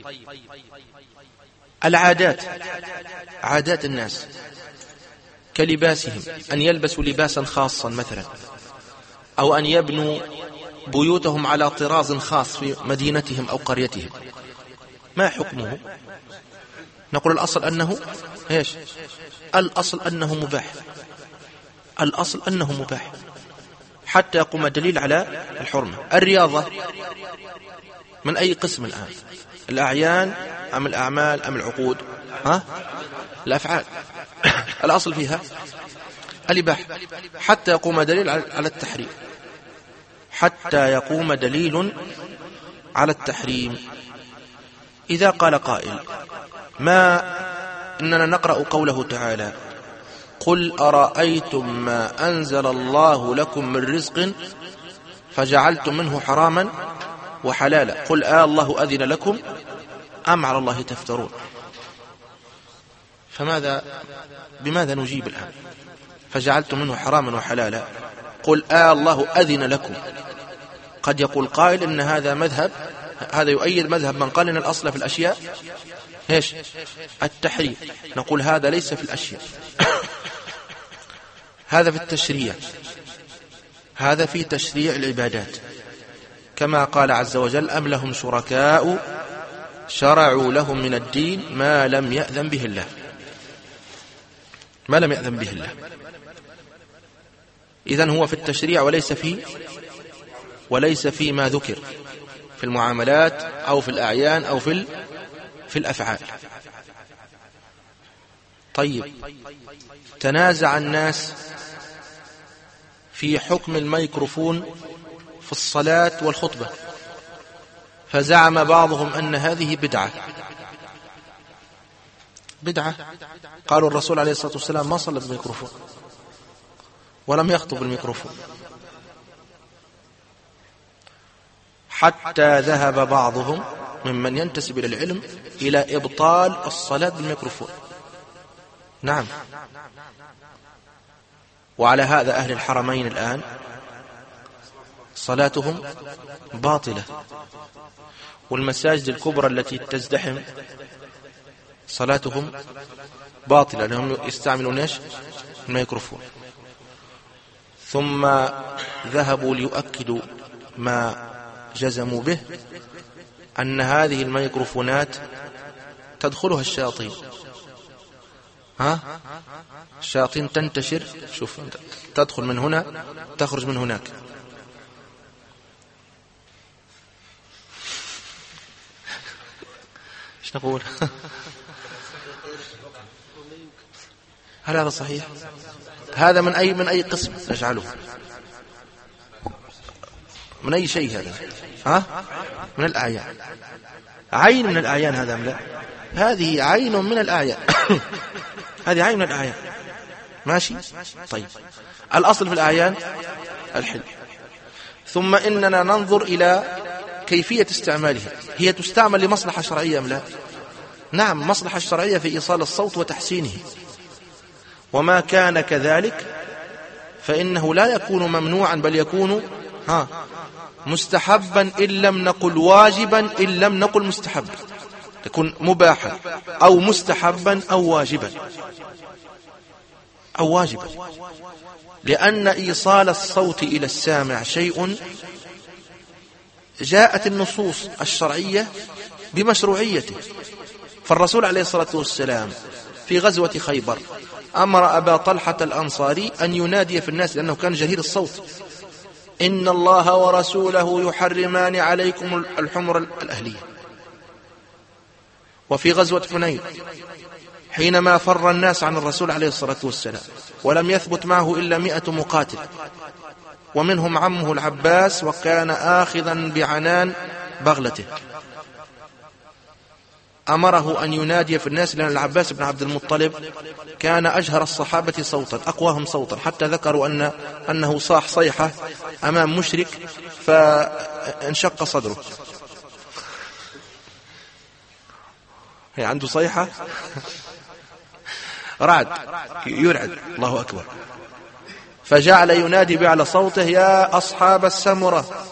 العادات، عادات الناس كلباسهم، أن يلبسوا لباسا خاصا مثلا، أو أن يبنوا بيوتهم على طراز خاص في مدينتهم أو قريتهم، ما حكمه؟ نقول الأصل أنه الأصل أنه مباح، الأصل أنه مباح حتى يقوم دليل على الحرمة. الرياضة من أي قسم الآن؟ الأعيان أم الأعمال أم العقود؟ الأفعال. الأصل فيها الإباحة حتى يقوم دليل على التحريم، حتى يقوم دليل على التحريم. إذا قال قائل: ما إننا نقرأ قوله تعالى: قل أرأيتم ما أنزل الله لكم من رزق فجعلتم منه حراما وحلالا، قل الله أذن لكم أم على الله تفترون. بماذا نجيب الآن؟ فجعلتم منه حراما وحلالا، قل الله أذن لكم. قد يقول قائل إن هذا مذهب، هذا يؤيد مذهب من قال إن الأصل في الأشياء التحريم. نقول هذا ليس في الأشياء، هذا في التشريع، هذا في تشريع العبادات، كما قال عز وجل: أم لهم شركاء شرعوا لهم من الدين ما لم يأذن به الله. ما لم يأذن به الله. إذن هو في التشريع وليس في ما ذكر في المعاملات أو في الأعيان أو في الأفعال. طيب، تنازع الناس في حكم الميكروفون في الصلاة والخطبة، فزعم بعضهم أن هذه بدعة. قالوا الرسول عليه الصلاة والسلام ما صلى بالميكروفون ولم يخطب بالميكروفون، حتى ذهب بعضهم ممن ينتسب إلى العلم إلى إبطال الصلاة بالميكروفون. نعم. وعلى هذا أهل الحرمين الآن صلاتهم باطلة، والمساجد الكبرى التي تزدحم صلاتهم باطلة لأنهم يستعملون الميكروفون. ثم ذهبوا ليؤكدوا ما جزموا به، أن هذه الميكروفونات تدخلها الشياطين. الشياطين تنتشر، شوف، تدخل من هنا تخرج من هناك. ايش نقول؟ هل هذا صحيح؟ هذا من أي قسم نجعله؟ من أي شيء هذا؟ من الأعيان. عين من الأعيان هذا أم لا؟ هذه عين من الأعيان. هذه عين من الأعيان. ماشي. طيب الأصل في الأعيان الحل. ثم إننا ننظر إلى كيفية استعمالها. هي تستعمل لمصلحة شرعية أم لا؟ نعم، مصلحة شرعية في إيصال الصوت وتحسينه، وما كان كذلك فإنه لا يكون ممنوعا بل يكون مستحبا إن لم نقل واجبا إن لم نقل مستحبا، يكون مباحا أو مستحبا أو واجبا لأن إيصال الصوت إلى السامع شيء جاءت النصوص الشرعية بمشروعيته. فالرسول عليه الصلاة والسلام في غزوة خيبر أمر أبا طلحة الأنصاري أن ينادي في الناس لأنه كان جهير الصوت: إن الله ورسوله يحرمان عليكم الحمر الأهلية. وفي غزوة حنين حينما فر الناس عن الرسول عليه الصلاة والسلام ولم يثبت معه إلا 100 مقاتل، ومنهم عمه العباس وكان آخذا بعنان بغلته، أمره أن ينادي في الناس، لأن العباس بن عبد المطلب كان أجهر الصحابة صوتا أقواهم صوتا، حتى ذكروا أنه صاح صيحة أمام مشرك فانشق صدره. هي عنده صيحة رعد يرعد، الله أكبر. فجعل ينادي بأعلى صوته: يا أصحاب السمرة،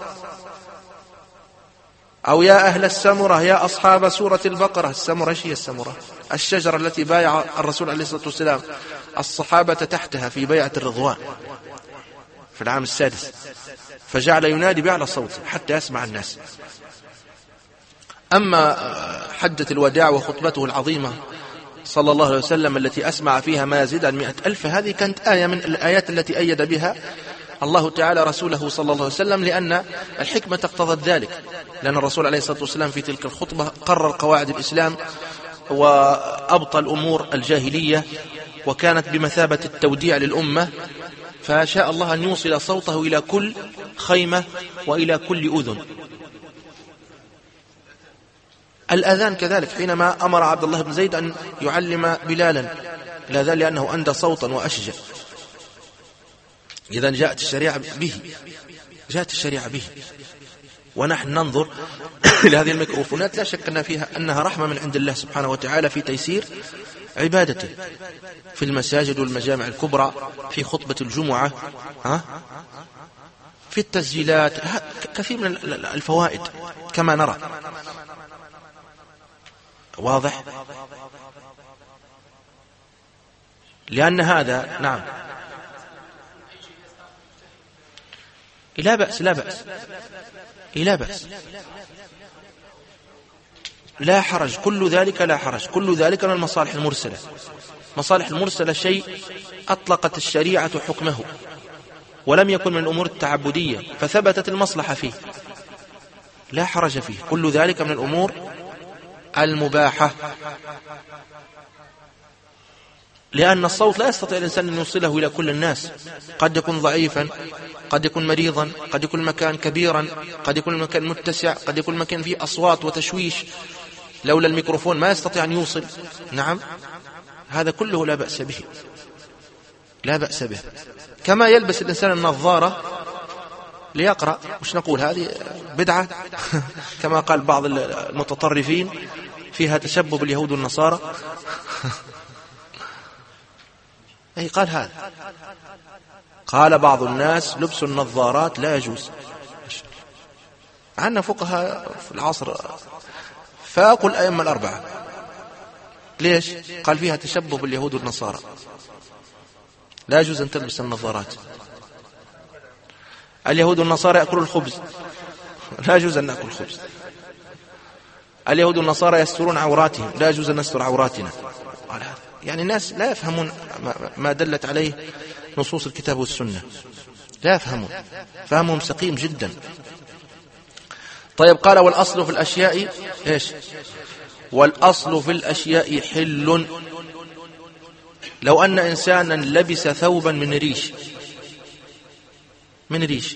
أو يا أهل السمرة، يا أصحاب سورة البقرة. السمرة ايش هي؟ السمرة الشجرة التي بايع الرسول عليه الصلاة والسلام الصحابة تحتها في بيعة الرضوان في العام 6. فجعل ينادي بأعلى صوته حتى يسمع الناس. أما حجة الوداع وخطبته العظيمة صلى الله عليه وسلم التي أسمع فيها ما يزيد عن 100,000، هذه كانت آية من الآيات التي أيد بها الله تعالى رسوله صلى الله عليه وسلم، لأن الحكمة اقتضت ذلك، لأن الرسول عليه الصلاة والسلام في تلك الخطبة قرر قواعد الإسلام وأبطل أمور الجاهلية، وكانت بمثابة التوديع للأمة، فشاء الله أن يوصل صوته إلى كل خيمة وإلى كل أذن. الأذان كذلك، حينما أمر عبد الله بن زيد أن يعلم بلالا الأذان لأنه أندى صوتا وأشجع. إذن جاءت الشريعة به، ونحن ننظر لهذه الميكروفونات لا شك أن فيها أنها رحمة من عند الله سبحانه وتعالى في تيسير عبادته في المساجد والمجامع الكبرى، في خطبة الجمعة، في التسجيلات، كثير من الفوائد كما نرى. واضح؟ لأن هذا نعم لا بأس لا حرج، كل ذلك لا حرج، كل ذلك من المصالح المرسلة. مصالح المرسلة شيء أطلقت الشريعة حكمه ولم يكن من الأمور التعبدية فثبتت المصلحة فيه، لا حرج فيه، كل ذلك من الأمور المباحة، لأن الصوت لا يستطيع الإنسان أن يوصله إلى كل الناس، قد يكون ضعيفا، قد يكون مريضا، قد يكون المكان كبيرا، قد يكون المكان متسع، قد يكون المكان فيه أصوات وتشويش، لولا الميكروفون ما يستطيع أن يوصل. نعم، هذا كله لا بأس به. كما يلبس الإنسان النظارة ليقرأ، وش نقول هذه بدعة كما قال بعض المتطرفين فيها تشبه باليهود والنصارى. أي قال هذا، قال بعض الناس لبس النظارات لا يجوز. عندنا فقهاء في العصر فاقوا الأئمة الأربعة، ليش؟ قال فيها تشبه باليهود والنصارى، لا يجوز أن تلبس النظارات. اليهود والنصارى يأكلون الخبز، لا يجوز أن نأكل الخبز. اليهود والنصارى يسترون عوراتهم، لا يجوز أن نستر عوراتنا. يعني الناس لا يفهمون ما دلت عليه نصوص الكتاب والسنة، لا يفهمون، فهمهم سقيم جدا. طيب، قال والأصل في الأشياء إيش؟ والأصل في الأشياء حل. لو أن إنسانا لبس ثوبا من ريش،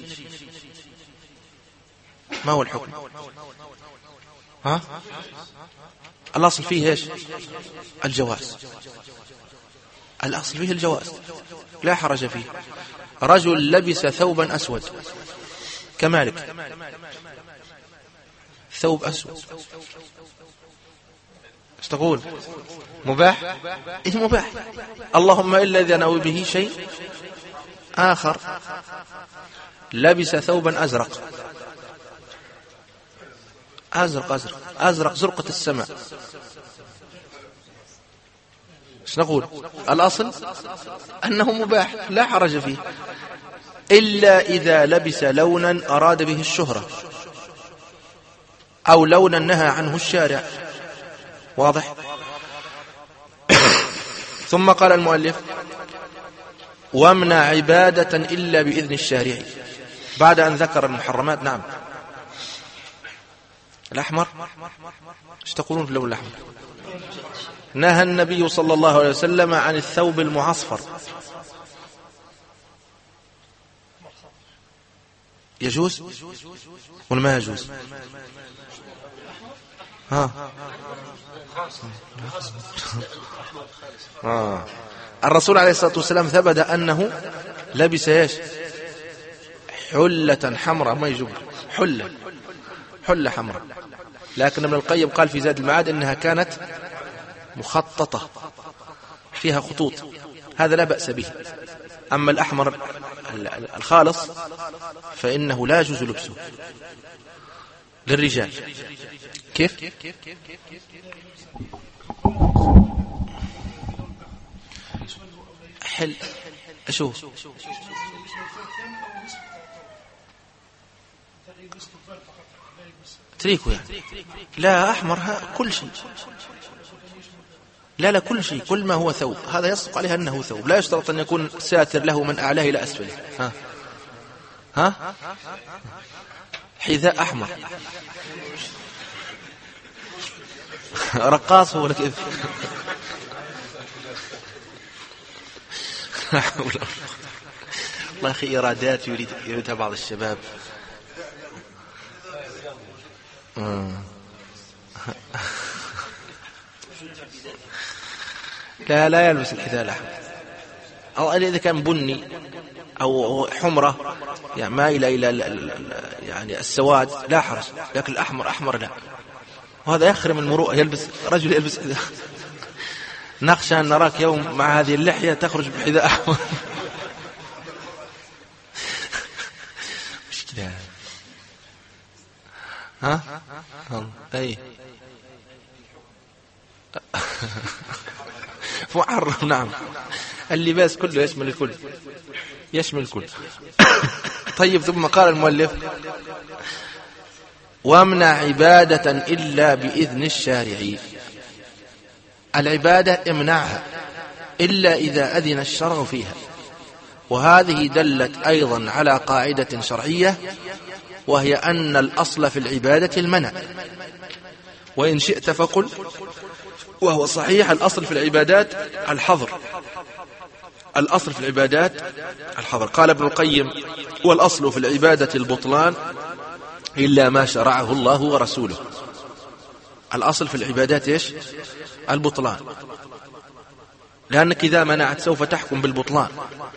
ما هو الحكم؟ الأصل فيه إيش؟ الجواز. الأصل فيه الجواز لا حرج فيه. رجل لبس ثوبا أسود كمالك، ثوب أسود، ايش تقول؟ مباح؟ إيه مباح، اللهم إلا إذا نوى به شيء آخر. لبس ثوبا أزرق، أزرق أزرق أزرق زرقة السماء، ايش نقول؟ الأصل أنه مباح لا حرج فيه، إلا إذا لبس لونا أراد به الشهرة أو لونا نهى عنه الشارع. واضح؟ ثم قال المؤلف وامنع عبادة إلا بإذن الشارع، بعد أن ذكر المحرمات. نعم. الأحمر، ايش تقولون في اللون الأحمر؟ نهى النبي صلى الله عليه وسلم عن الثوب المعصفر، يجوز ولا ما يجوز؟ الرسول عليه الصلاة والسلام ثبت أنه لبس ايش؟ حلة حمراء، ما يجوز حلة حمراء، لكن ابن القيم قال في زاد المعاد إنها كانت مخططة فيها خطوط، هذا لا بأس به. أما الأحمر الخالص فإنه لا يجوز لبسه للرجال. كيف؟ حل أشوف تريكو يعني. لا أحمر كل شيء، لا كل شيء، كل ما هو ثوب هذا يصدق عليه أنه ثوب، لا يشترط أن يكون ساتر له من أعلاه إلى أسفله. حذاء أحمر رقاص ولا كيف؟ الله أخي إرادات يريدها بعض الشباب. لا يلبس الحذاء الأحمر، أو إذا كان بني أو حمرة يعني مائلة إلى يعني السواد لا حرج، لكن الأحمر أحمر لا، وهذا يخرم المروءة. يلبس رجل يلبس نخشى أن نراك يوم مع هذه اللحية تخرج بحذاء أحمر. مش كده؟ أي معرف. نعم، اللباس كله يشمل الكل، يشمل الكل. طيب، ثم قال المؤلف وامنع عبادة إلا بإذن الشارع. العبادة امنعها إلا إذا أذن الشرع فيها، وهذه دلت أيضا على قاعدة شرعية، وهي أن الأصل في العبادة المنع، وإن شئت فقل وهو صحيح الأصل في العبادات الحظر، الأصل في العبادات الحظر. قال ابن القيم والأصل في العبادة البطلان إلا ما شرعه الله ورسوله. الأصل في العبادات إيش؟ البطلان، لأنك إذا منعت سوف تحكم بالبطلان.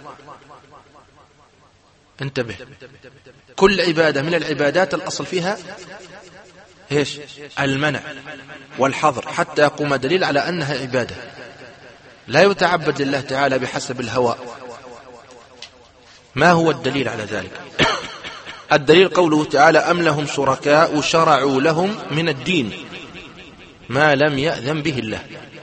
انتبه، كل عبادة من العبادات الأصل فيها إيش؟ المنع والحظر، حتى يقوم دليل على أنها عبادة. لا يتعبد لله تعالى بحسب الهوى. ما هو الدليل على ذلك؟ الدليل قوله تعالى أم لهم شركاء شرعوا لهم من الدين ما لم يأذن به الله.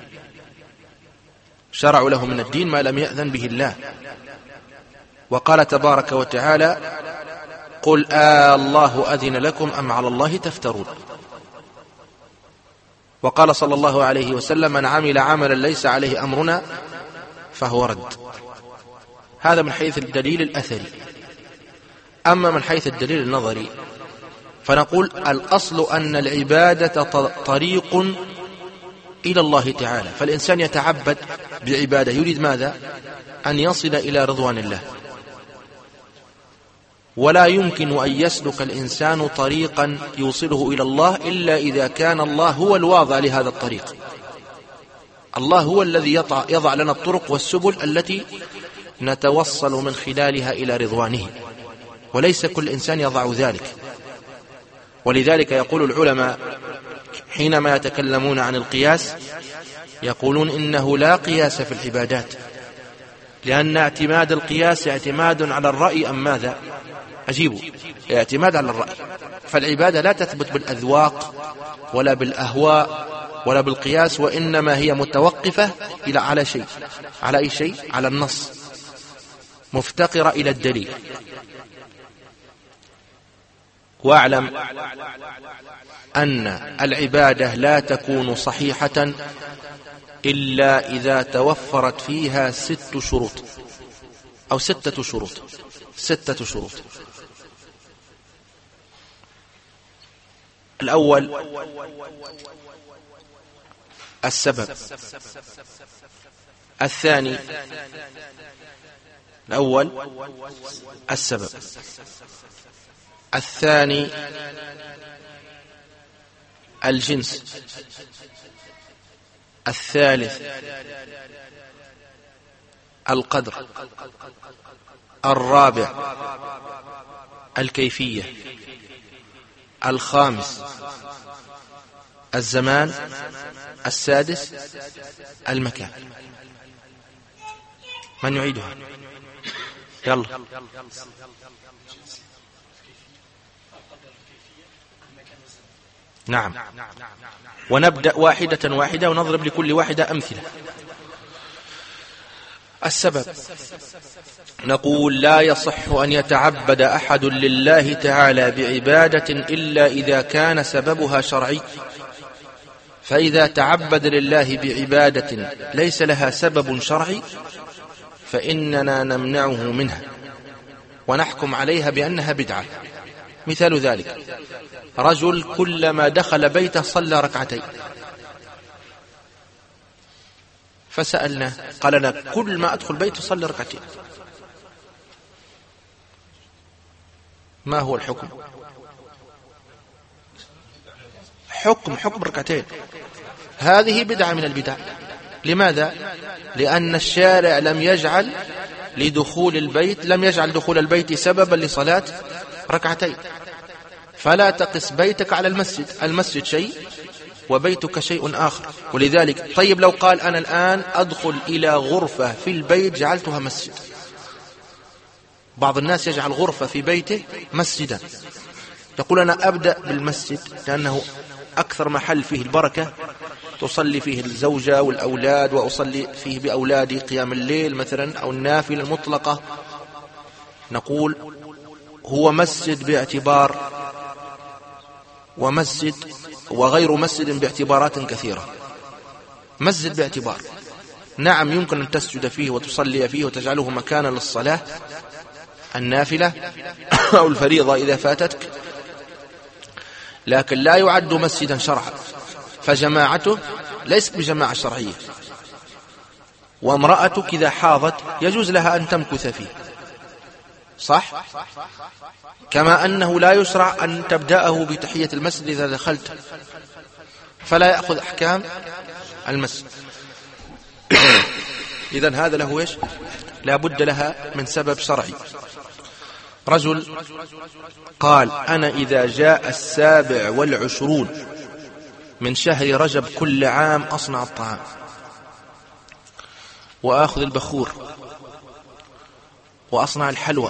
شرعوا لهم من الدين ما لم يأذن به الله. وقال تبارك وتعالى قل الله أذن لكم أم على الله تفترون. وقال صلى الله عليه وسلم من عمل عملا ليس عليه أمرنا فهو رد. هذا من حيث الدليل الأثري. أما من حيث الدليل النظري فنقول الأصل أن العبادة طريق إلى الله تعالى، فالإنسان يتعبد بعبادة يريد ماذا؟ أن يصل إلى رضوان الله، ولا يمكن أن يسلك الإنسان طريقا يوصله إلى الله إلا إذا كان الله هو الواضع لهذا الطريق. الله هو الذي يضع لنا الطرق والسبل التي نتوصل من خلالها إلى رضوانه، وليس كل إنسان يضع ذلك. ولذلك يقول العلماء حينما يتكلمون عن القياس يقولون إنه لا قياس في العبادات، لأن اعتماد القياس اعتماد على الرأي أم ماذا؟ أجيبوا، اعتماد على الرأي. فالعبادة لا تثبت بالأذواق ولا بالأهواء ولا بالقياس، وإنما هي متوقفة على شيء. على أي شيء؟ على النص، مفتقرة إلى الدليل. واعلم أن العبادة لا تكون صحيحة إلا إذا توفرت فيها 6 شروط أو 6 شروط. 6 شروط. الأول السبب. الثاني الأول السبب. الثاني الجنس. الثالث القدر. الرابع الكيفية. الخامس الزمان. السادس المكان. من يعيدها؟ يلا. نعم، ونبدأ واحدة واحدة ونضرب لكل واحدة أمثلة. السبب، نقول لا يصح أن يتعبد أحد لله تعالى بعبادة إلا إذا كان سببها شرعي. فإذا تعبد لله بعبادة ليس لها سبب شرعي فإننا نمنعه منها ونحكم عليها بأنها بدعة. مثال ذلك رجل كلما دخل بيته صلى ركعتين، فسألنا قال لنا كل ما أدخل بيته صلى ركعتين. ما هو الحكم؟ حكم ركعتين. هذه بدعة من البدع. لماذا؟ لأن الشارع لم يجعل دخول البيت سببا لصلاة ركعتين. فلا تقس بيتك على المسجد، المسجد شيء وبيتك شيء آخر. ولذلك طيب لو قال أنا الآن أدخل إلى غرفة في البيت جعلتها مسجد. بعض الناس يجعل غرفة في بيته مسجدا، يقول أنا أبدأ بالمسجد لأنه أكثر محل فيه البركة، تصلي فيه الزوجة والأولاد، وأصلي فيه بأولادي قيام الليل مثلا أو النافلة المطلقة. نقول هو مسجد باعتبار، ومسجد وغير مسجد باعتبارات كثيرة. مسجد باعتبار نعم يمكن أن تسجد فيه وتصلي فيه وتجعله مكانا للصلاة النافلة أو الفريضة إذا فاتتك، لكن لا يعد مسجدا شرعا، فجماعته ليست بجماعة شرعية. وامرأتك إذا حاضت يجوز لها أن تمكث فيه، صح؟ كما أنه لا يشرع أن تبدأه بتحية المسجد إذا دخلت، فلا يأخذ أحكام المسجد. إذن هذا له إيش؟ لا بد لها من سبب شرعي. رجل قال أنا إذا جاء 27 من شهر رجب كل عام أصنع الطعام وآخذ البخور وأصنع الحلوى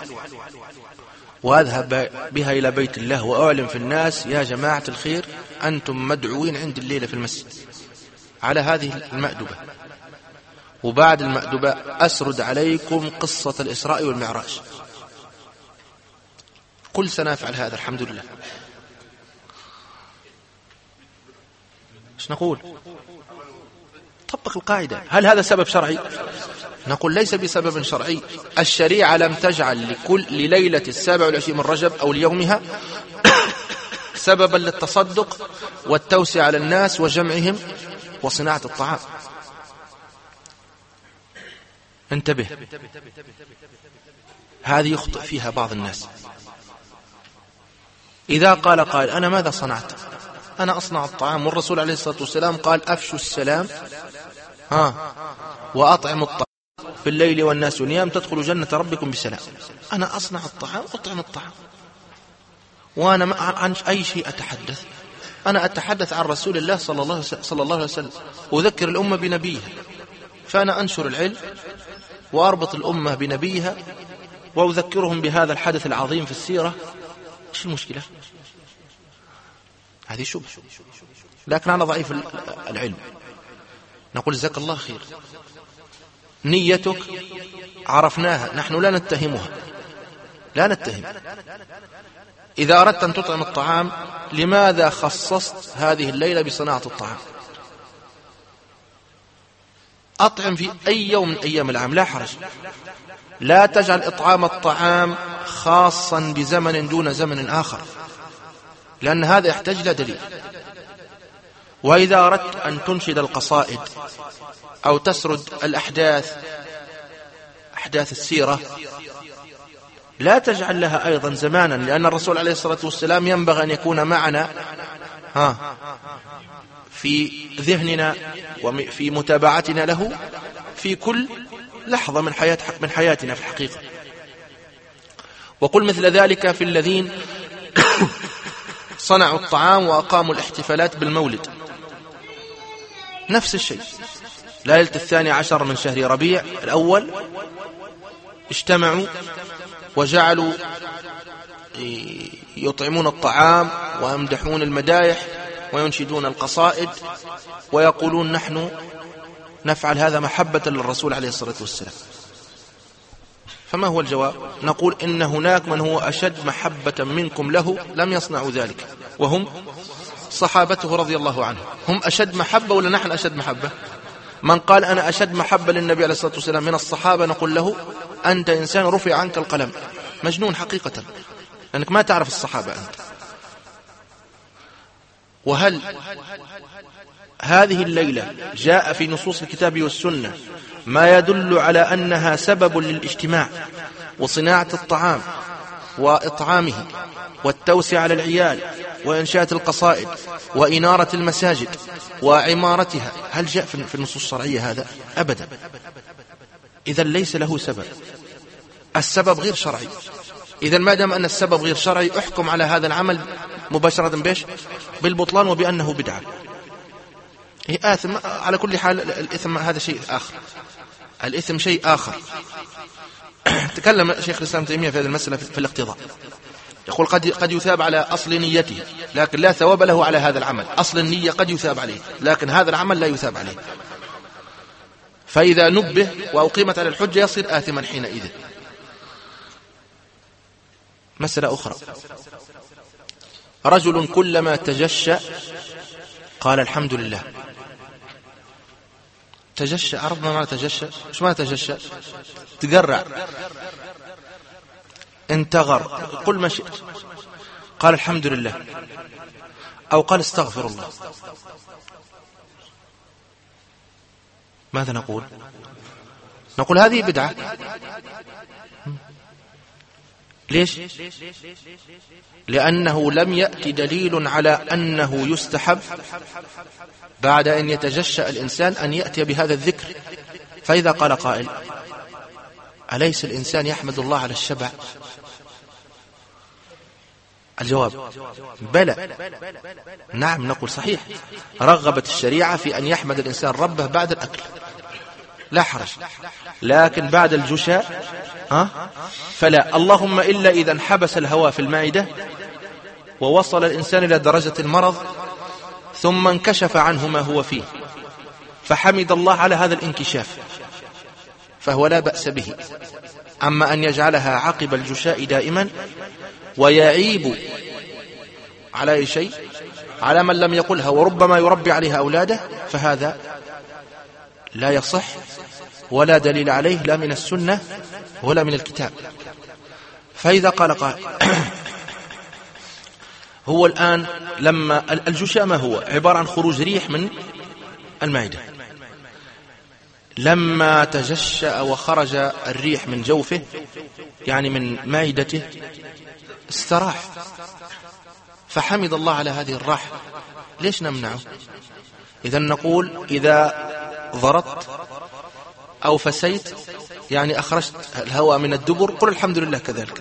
وأذهب بها إلى بيت الله وأعلم في الناس يا جماعة الخير أنتم مدعوين عند الليلة في المسجد على هذه المأدبة، وبعد المأدبة أسرد عليكم قصة الإسراء والمعراج. كل سنة أفعل هذا الحمد لله. ايش نقول؟ طبق القاعدة. هل هذا سبب شرعي؟ نقول ليس بسبب شرعي. الشريعة لم تجعل لليلة 27 من رجب أو ليومها سببا للتصدق والتوسع على الناس وجمعهم وصناعة الطعام. انتبه، هذه يخطئ فيها بعض الناس. إذا قال قائل أنا ماذا صنعت؟ أنا أصنع الطعام، والرسول عليه الصلاة والسلام قال أفشوا السلام وأطعم الطعام في الليل والناس نيام تدخلوا جنة ربكم بسلام. أنا أصنع الطعام أطعم الطعام، وأنا عن أي شيء أتحدث؟ أنا أتحدث عن رسول الله صلى الله عليه وسلم، أذكر الأمة بنبيها، فأنا أنشر العلم وأربط الأمة بنبيها وأذكرهم بهذا الحدث العظيم في السيرة. إيش المشكلة؟ هذه شبهة، لكن أنا ضعيف العلم. نقول جزاك الله خير، نيتك عرفناها، نحن لا نتهمها، لا نتهم. إذا أردت أن تطعم الطعام لماذا خصصت هذه الليلة بصناعة الطعام؟ أطعم في أي يوم من أيام العام لا حرج، لا تجعل إطعام الطعام خاصا بزمن دون زمن آخر، لأن هذا يحتاج إلى دليل. وإذا أردت أن تنشد القصائد أو تسرد الأحداث، أحداث السيرة، لا تجعل لها أيضا زمانا، لأن الرسول عليه الصلاة والسلام ينبغي أن يكون معنا في ذهننا وفي متابعتنا له في كل لحظة من حياتنا في الحقيقة. وقل مثل ذلك في الذين صنعوا الطعام وأقاموا الاحتفالات بالمولد، نفس الشيء. ليلة 12 من شهر ربيع الأول اجتمعوا وجعلوا يطعمون الطعام ويمدحون المدايح وينشدون القصائد ويقولون نحن نفعل هذا محبة للرسول عليه الصلاة والسلام. فما هو الجواب؟ نقول إن هناك من هو أشد محبة منكم له لم يصنعوا ذلك، وهم صحابته رضي الله عنه. هم أشد محبة ولا نحن أشد محبة؟ من قال أنا أشد محبة للنبي عليه الصلاة والسلام من الصحابة نقول له أنت إنسان رفع عنك القلم، مجنون حقيقة، لأنك ما تعرف الصحابة أنت. وهل هذه الليلة جاء في نصوص الكتاب والسنة ما يدل على أنها سبب للاجتماع وصناعة الطعام وإطعامه والتوسع على العيال وإنشاء القصائد وإنارة المساجد وعمارتها؟ هل جاء في النصوص الشرعية هذا؟ أبدا. إذا ليس له سبب، السبب غير شرعي. إذا ما دام أن السبب غير شرعي احكم على هذا العمل مباشرة بيش؟ بالبطلان وبأنه بدعة. آثم على كل حال. الإثم هذا شيء آخر، الإثم شيء آخر. تكلم شيخ الإسلام تيمية في هذه المسألة في الاقتضاء، يقول قد يثاب على أصل نيته لكن لا ثواب له على هذا العمل. أصل النية قد يثاب عليه لكن هذا العمل لا يثاب عليه، فإذا نبه وأقيمت على الحجة يصير آثما حينئذ. مسألة أخرى، رجل كلما تجشأ قال الحمد لله. تجشأ، عرفنا معنى تجشأ؟ ايش معنى تجشأ؟ تقرع، انتغر، قل ما شئت، قال الحمد لله أو قال استغفر الله. ماذا نقول؟ نقول هذه بدعة. ليش؟ لأنه لم يأتي دليل على أنه يستحب بعد أن يتجشأ الإنسان أن يأتي بهذا الذكر. فإذا قال قائل أليس الإنسان يحمد الله على الشبع؟ الجواب بلى، نعم. نقول صحيح، رغبت الشريعة في أن يحمد الإنسان ربه بعد الأكل، لا حرج، لكن بعد الجشاء فلا. اللهم إلا إذا انحبس الهواء في المعدة ووصل الإنسان إلى درجة المرض ثم انكشف عنه ما هو فيه فحمد الله على هذا الانكشاف فهو لا بأس به. أما أن يجعلها عقب الجشاء دائما ويعيب على أي شيء على من لم يقلها وربما يربي عليها أولاده فهذا لا يصح ولا دليل عليه لا من السنة ولا من الكتاب. فإذا قال قائل هو الآن لما الجشاء ما هو؟ عبارة عن خروج ريح من المعدة، لما تجشأ وخرج الريح من جوفه يعني من معدته استراح فحمد الله على هذه الراحة. ليش نمنعه؟ إذا نقول إذا ضرطت أو فسيت يعني أخرجت الهواء من الدبر قل الحمد لله كذلك.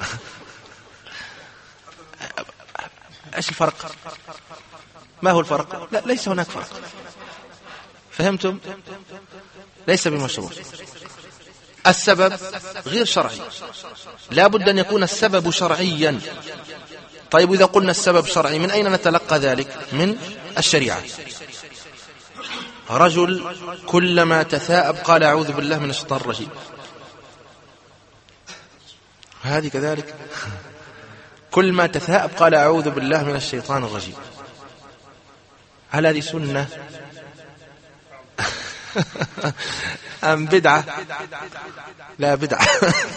إيش الفرق؟ ما هو الفرق؟ لا، ليس هناك فرق. فهمتم؟ ليس بمشروع. السبب غير شرعي، لا بد أن يكون السبب شرعيا. طيب إذا قلنا السبب شرعي من أين نتلقى ذلك؟ من الشريعة. رجل كلما تثاءب قال أعوذ بالله من الشيطان الرجيم، هذه كذلك. كل ما تثاءب قال أعوذ بالله من الشيطان الرجيم، هل هذه سنة أم بدعة؟ لا، بدعة.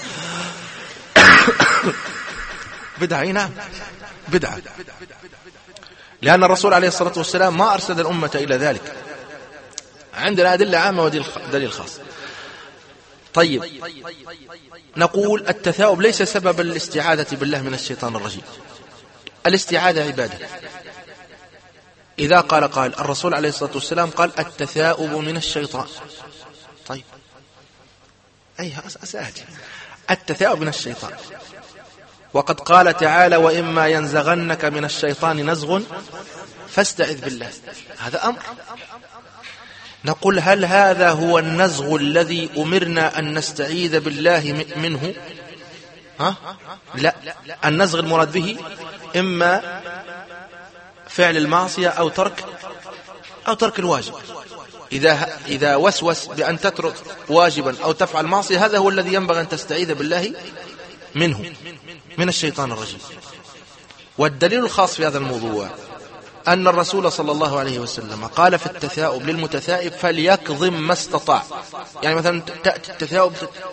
بدعة، نعم بدعة، لأن الرسول عليه الصلاة والسلام ما أرسل الأمة إلى ذلك. عندنا أدلة عامة ودليل خاص. طيب، نقول التثاؤب ليس سببا للاستعاذة بالله من الشيطان الرجيم. الاستعاذة عبادة. إذا قال الرسول عليه الصلاة والسلام قال التثاؤب من الشيطان. طيب، أي أسأتي التثاؤب من الشيطان، وقد قال تعالى وإما ينزغنك من الشيطان نزغ فاستعذ بالله. هذا أمر. نقول هل هذا هو النزغ الذي أمرنا أن نستعيذ بالله منه؟ لا، النزغ المراد به إما فعل المعصية أو ترك الواجب. إذا وسوس بأن تترك واجبا أو تفعل معصية، هذا هو الذي ينبغي أن تستعيذ بالله منه، من الشيطان الرجيم. والدليل الخاص في هذا الموضوع أن الرسول صلى الله عليه وسلم قال في التثاؤب للمتثائب فليكظم ما استطاع. يعني مثلا تأتي التثاؤب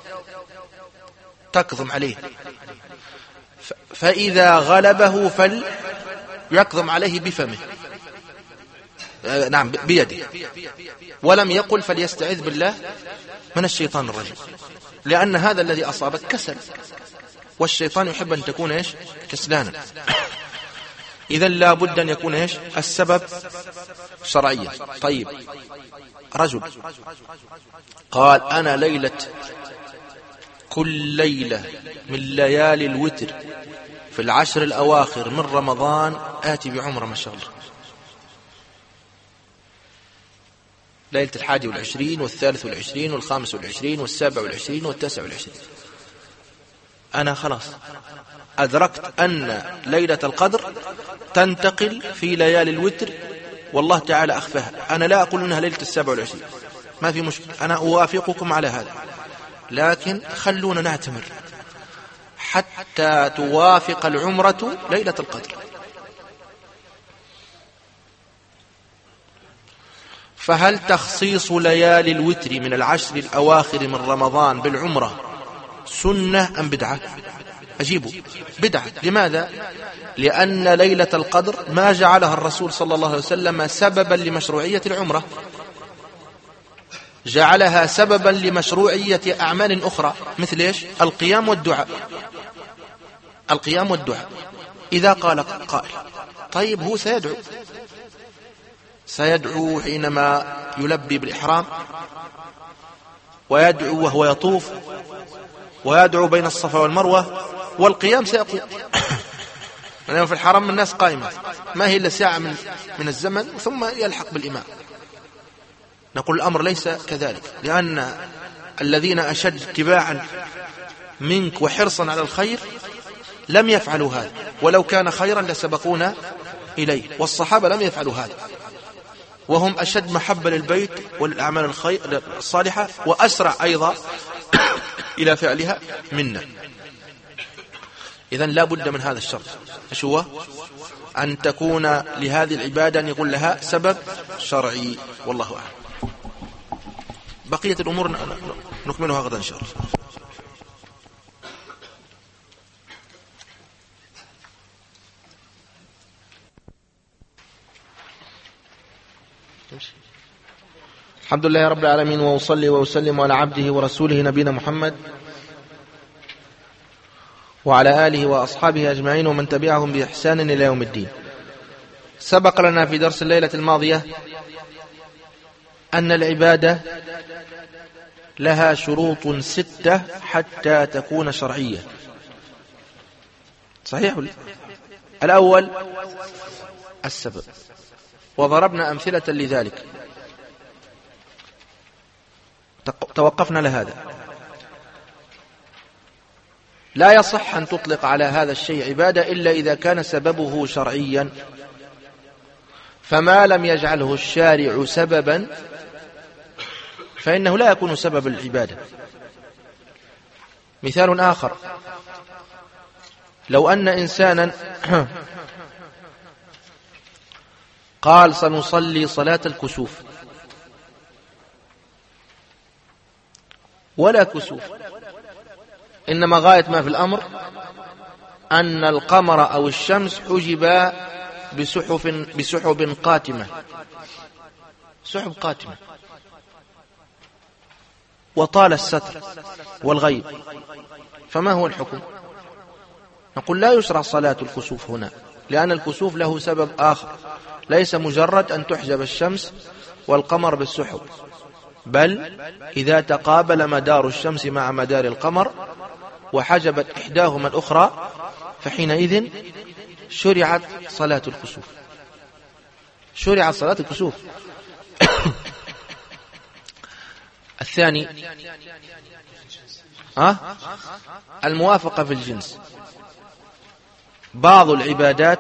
تكظم عليه، فإذا غلبه فليكظم عليه بفمه، نعم بيده، ولم يقل فليستعذ بالله من الشيطان الرجيم، لأن هذا الذي أصابك كسل، والشيطان يحب أن تكون إيش؟ كسلانا. إذن لا بد أن يكون إيش؟ السبب شرعيا. طيب، رجل قال أنا كل ليلة من ليالي الوتر في العشر الأواخر من رمضان آتي بعمرة ما شاء الله، ليلة 21 والثالث والخامس والسابع 29 أنا خلاص أدركت أن ليلة القدر تنتقل في ليالي الوتر، والله تعالى أخفاها. أنا لا أقول أنها ليلة 27، ما في مشكلة، أنا أوافقكم على هذا، لكن خلونا نعتمر حتى توافق العمرة ليلة القدر. فهل تخصيص ليالي الوتر من العشر الأواخر من رمضان بالعمرة سنة أم بدعة؟ أجيبوا بدعة. لماذا؟ لأن ليلة القدر ما جعلها الرسول صلى الله عليه وسلم سببا لمشروعية العمرة، جعلها سببا لمشروعية أعمال أخرى مثل إيش؟ القيام والدعاء. إذا قال قائل طيب هو سيدعو حينما يلبي بالإحرام، ويدعو وهو يطوف، ويدعو بين الصفا والمروة، والقيام سيقوم. لأنه في الحرم الناس قائمة، ما هي إلا ساعة من الزمن ثم يلحق بالإمام. نقول الأمر ليس كذلك، لأن الذين أشد اتباعا منك وحرصا على الخير لم يفعلوا هذا، ولو كان خيرا لسبقونا إليه، والصحابة لم يفعلوا هذا، وهم أشد محبة للبيت والأعمال الصالحة، وأسرع أيضا إلى فعلها منا. إذن لا بد من هذا الشرط، إيش هو؟ أن تكون لهذه العبادة أن يقول لها سبب شرعي، والله أعلم. بقية الأمور نكملها غدا إن شاء الله. الحمد لله رب العالمين، وأصلي وأسلم على عبده ورسوله نبينا محمد وعلى آله وأصحابه أجمعين ومن تبعهم بإحسان إلى يوم الدين. سبق لنا في درس الليلة الماضية أن العبادة لها شروط 6 حتى تكون شرعية. صحيح؟ الأول السبب، وضربنا أمثلة لذلك، توقفنا لهذا. لا يصح أن تطلق على هذا الشيء عبادة إلا إذا كان سببه شرعيا، فما لم يجعله الشارع سببا فإنه لا يكون سبب العبادة. مثال آخر، لو أن إنسانا قال سنصلي صلاة الكسوف ولا كسوف، إنما غاية ما في الأمر أن القمر أو الشمس حجب بسحب قاتمة، سحب قاتمة، وطال الستر والغيب، فما هو الحكم؟ نقول لا يشرع صلاة الكسوف هنا، لأن الكسوف له سبب آخر، ليس مجرد أن تحجب الشمس والقمر بالسحب، بل إذا تقابل مدار الشمس مع مدار القمر وحجبت إحداهما الأخرى فحينئذ شرعت صلاة الكسوف، شرعت صلاة الكسوف. الثاني الموافقة في الجنس. بعض العبادات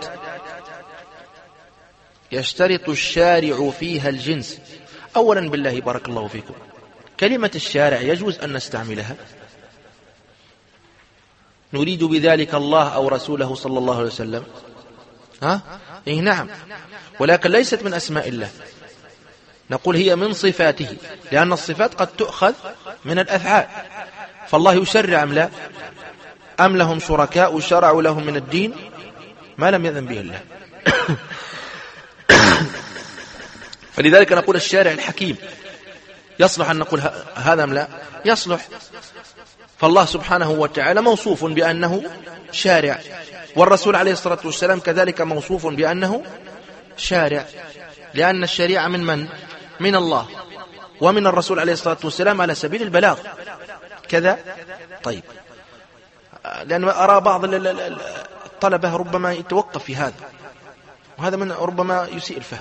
يشترط الشارع فيها الجنس. أولا بالله بارك الله فيكم، كلمة الشارع يجوز أن نستعملها، نريد بذلك الله أو رسوله صلى الله عليه وسلم، إيه نعم، ولكن ليست من أسماء الله، نقول هي من صفاته، لأن الصفات قد تؤخذ من الأفعال، فالله يشرع أم لا؟ أم لهم شركاء شرعوا لهم من الدين ما لم يأذن به الله؟ فلذلك نقول الشارع الحكيم. يصلح أن نقول هذا أم لا؟ يصلح. فالله سبحانه وتعالى موصوف بأنه شارع، والرسول عليه الصلاة والسلام كذلك موصوف بأنه شارع، لأن الشريعة من؟ من الله، ومن الرسول عليه الصلاة والسلام على سبيل البلاغ كذا. طيب، لأن أرى بعض الطلبة ربما يتوقف في هذا، وهذا من ربما يسيء الفهم.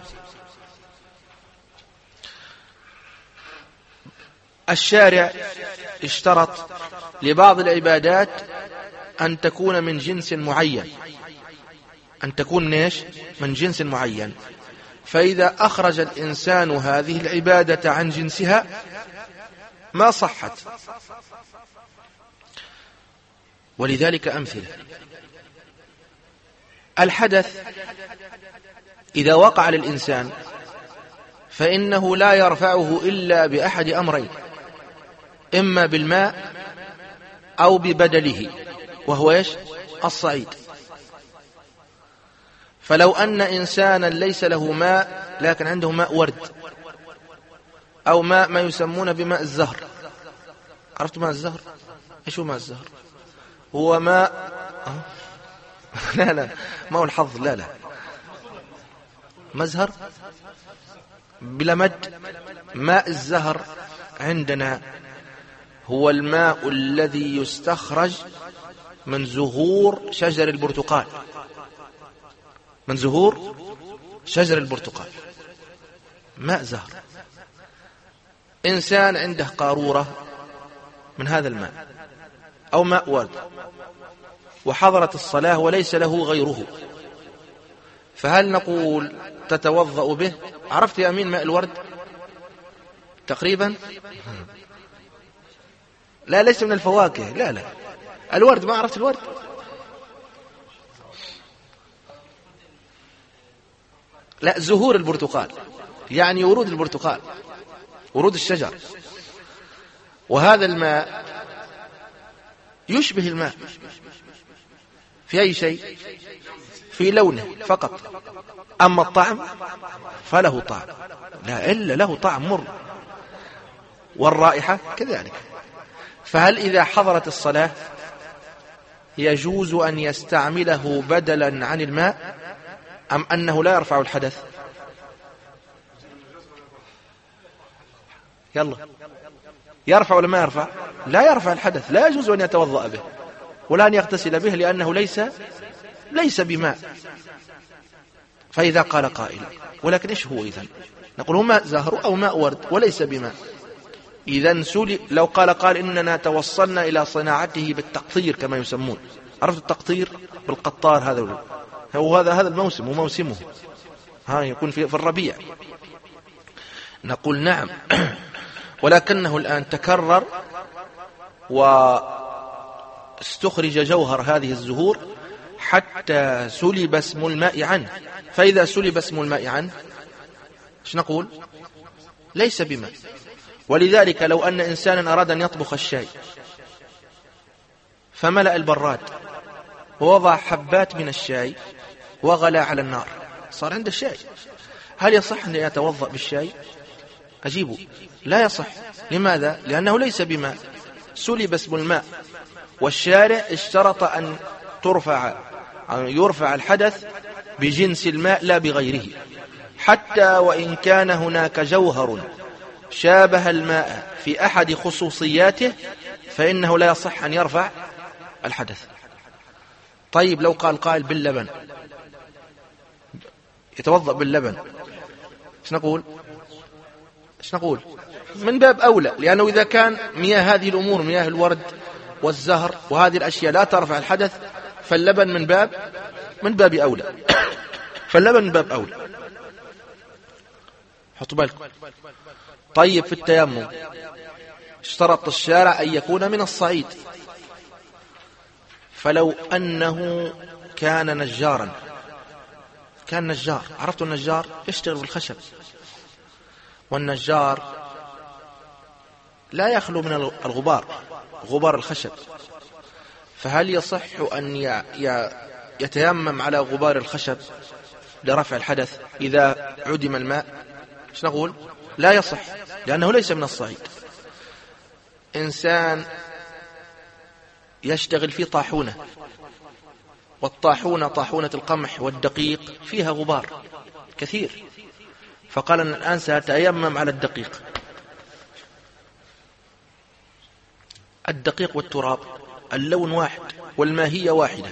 الشارع اشترط لبعض العبادات أن تكون من جنس معين، أن تكون من جنس معين، فإذا أخرج الإنسان هذه العبادة عن جنسها ما صحت. ولذلك أمثلة: الحدث إذا وقع للإنسان فإنه لا يرفعه إلا بأحد أمرين، إما بالماء أو ببدله، وهو الصعيد. فلو أن إنسانا ليس له ماء لكن عنده ماء ورد، أو ماء ما يسمونه بماء الزهر. عرفت ماء الزهر؟ إيش هو ماء الزهر؟ هو ماء لا ما هو الحظ، لا مزهر بلا مد. ماء الزهر عندنا هو الماء الذي يستخرج من زهور شجر البرتقال، من زهور شجر البرتقال، ماء زهر. إنسان عنده قارورة من هذا الماء أو ماء ورد، وحضرت الصلاة وليس له غيره، فهل نقول تتوضأ به؟ عرفت يا أمين ماء الورد تقريبا؟ لا، ليس من الفواكه، لا الورد، ما عرفت الورد؟ لا، زهور البرتقال، يعني ورود البرتقال، ورود الشجر. وهذا الماء يشبه الماء في أي شيء؟ في لونه فقط، أما الطعم فله طعم، لا إلا له طعم مر، والرائحة كذلك. فهل إذا حضرت الصلاة يجوز أن يستعمله بدلا عن الماء، أم أنه لا يرفع الحدث؟ يلا، يرفع ولا ما يرفع؟ لا يرفع الحدث، لا يجوز أن يتوضأ به ولا أن يغتسل به، لأنه ليس بماء. فإذا قال قائل ولكن إيش هو إذن؟ نقول هو ماء زهر أو ماء ورد وليس بماء. إذن لو قال قال إننا توصلنا إلى صناعته بالتقطير كما يسمون، عرفت التقطير بالقطار، هذا الموسم وموسمه، يكون في الربيع. نقول نعم، ولكنه الآن تكرر واستخرج جوهر هذه الزهور حتى سلب اسم الماء عنه. فإذا سلب اسم الماء عنه ايش نقول؟ ليس بماء. ولذلك لو أن إنسانا أراد أن يطبخ الشاي فملأ البراد ووضع حبات من الشاي وغلى على النار، صار عنده الشاي، هل يصح أن يتوضأ بالشاي؟ أجيبه لا يصح. لماذا؟ لأنه ليس بماء، سلب اسم الماء، والشارع اشترط أن يرفع الحدث بجنس الماء لا بغيره، حتى وإن كان هناك جوهر شابه الماء في أحد خصوصياته فإنه لا يصح أن يرفع الحدث. طيب لو قال قائل باللبن، يتوضأ باللبن، ايش نقول؟ من باب أولى، لأنه إذا كان مياه هذه الأمور، مياه الورد والزهر وهذه الأشياء لا ترفع الحدث، فاللبن من باب أولى. فاللبن من باب أولى، حطوا بالكم. طيب في التيمم اشترط الشارع أن يكون من الصعيد، فلو أنه كان نجار، عرفت النجار يشتغل بالخشب، والنجار لا يخلو من غبار الخشب، فهل يصح أن يتيمم على غبار الخشب لرفع الحدث إذا عدم الماء؟ ايش نقول؟ لا يصح، لأنه ليس من الصعيد. إنسان يشتغل في طاحونة، والطاحونة طاحونة القمح والدقيق فيها غبار كثير، فقال أن الآن سأتيمم على الدقيق والتراب اللون واحد والماهية واحدة،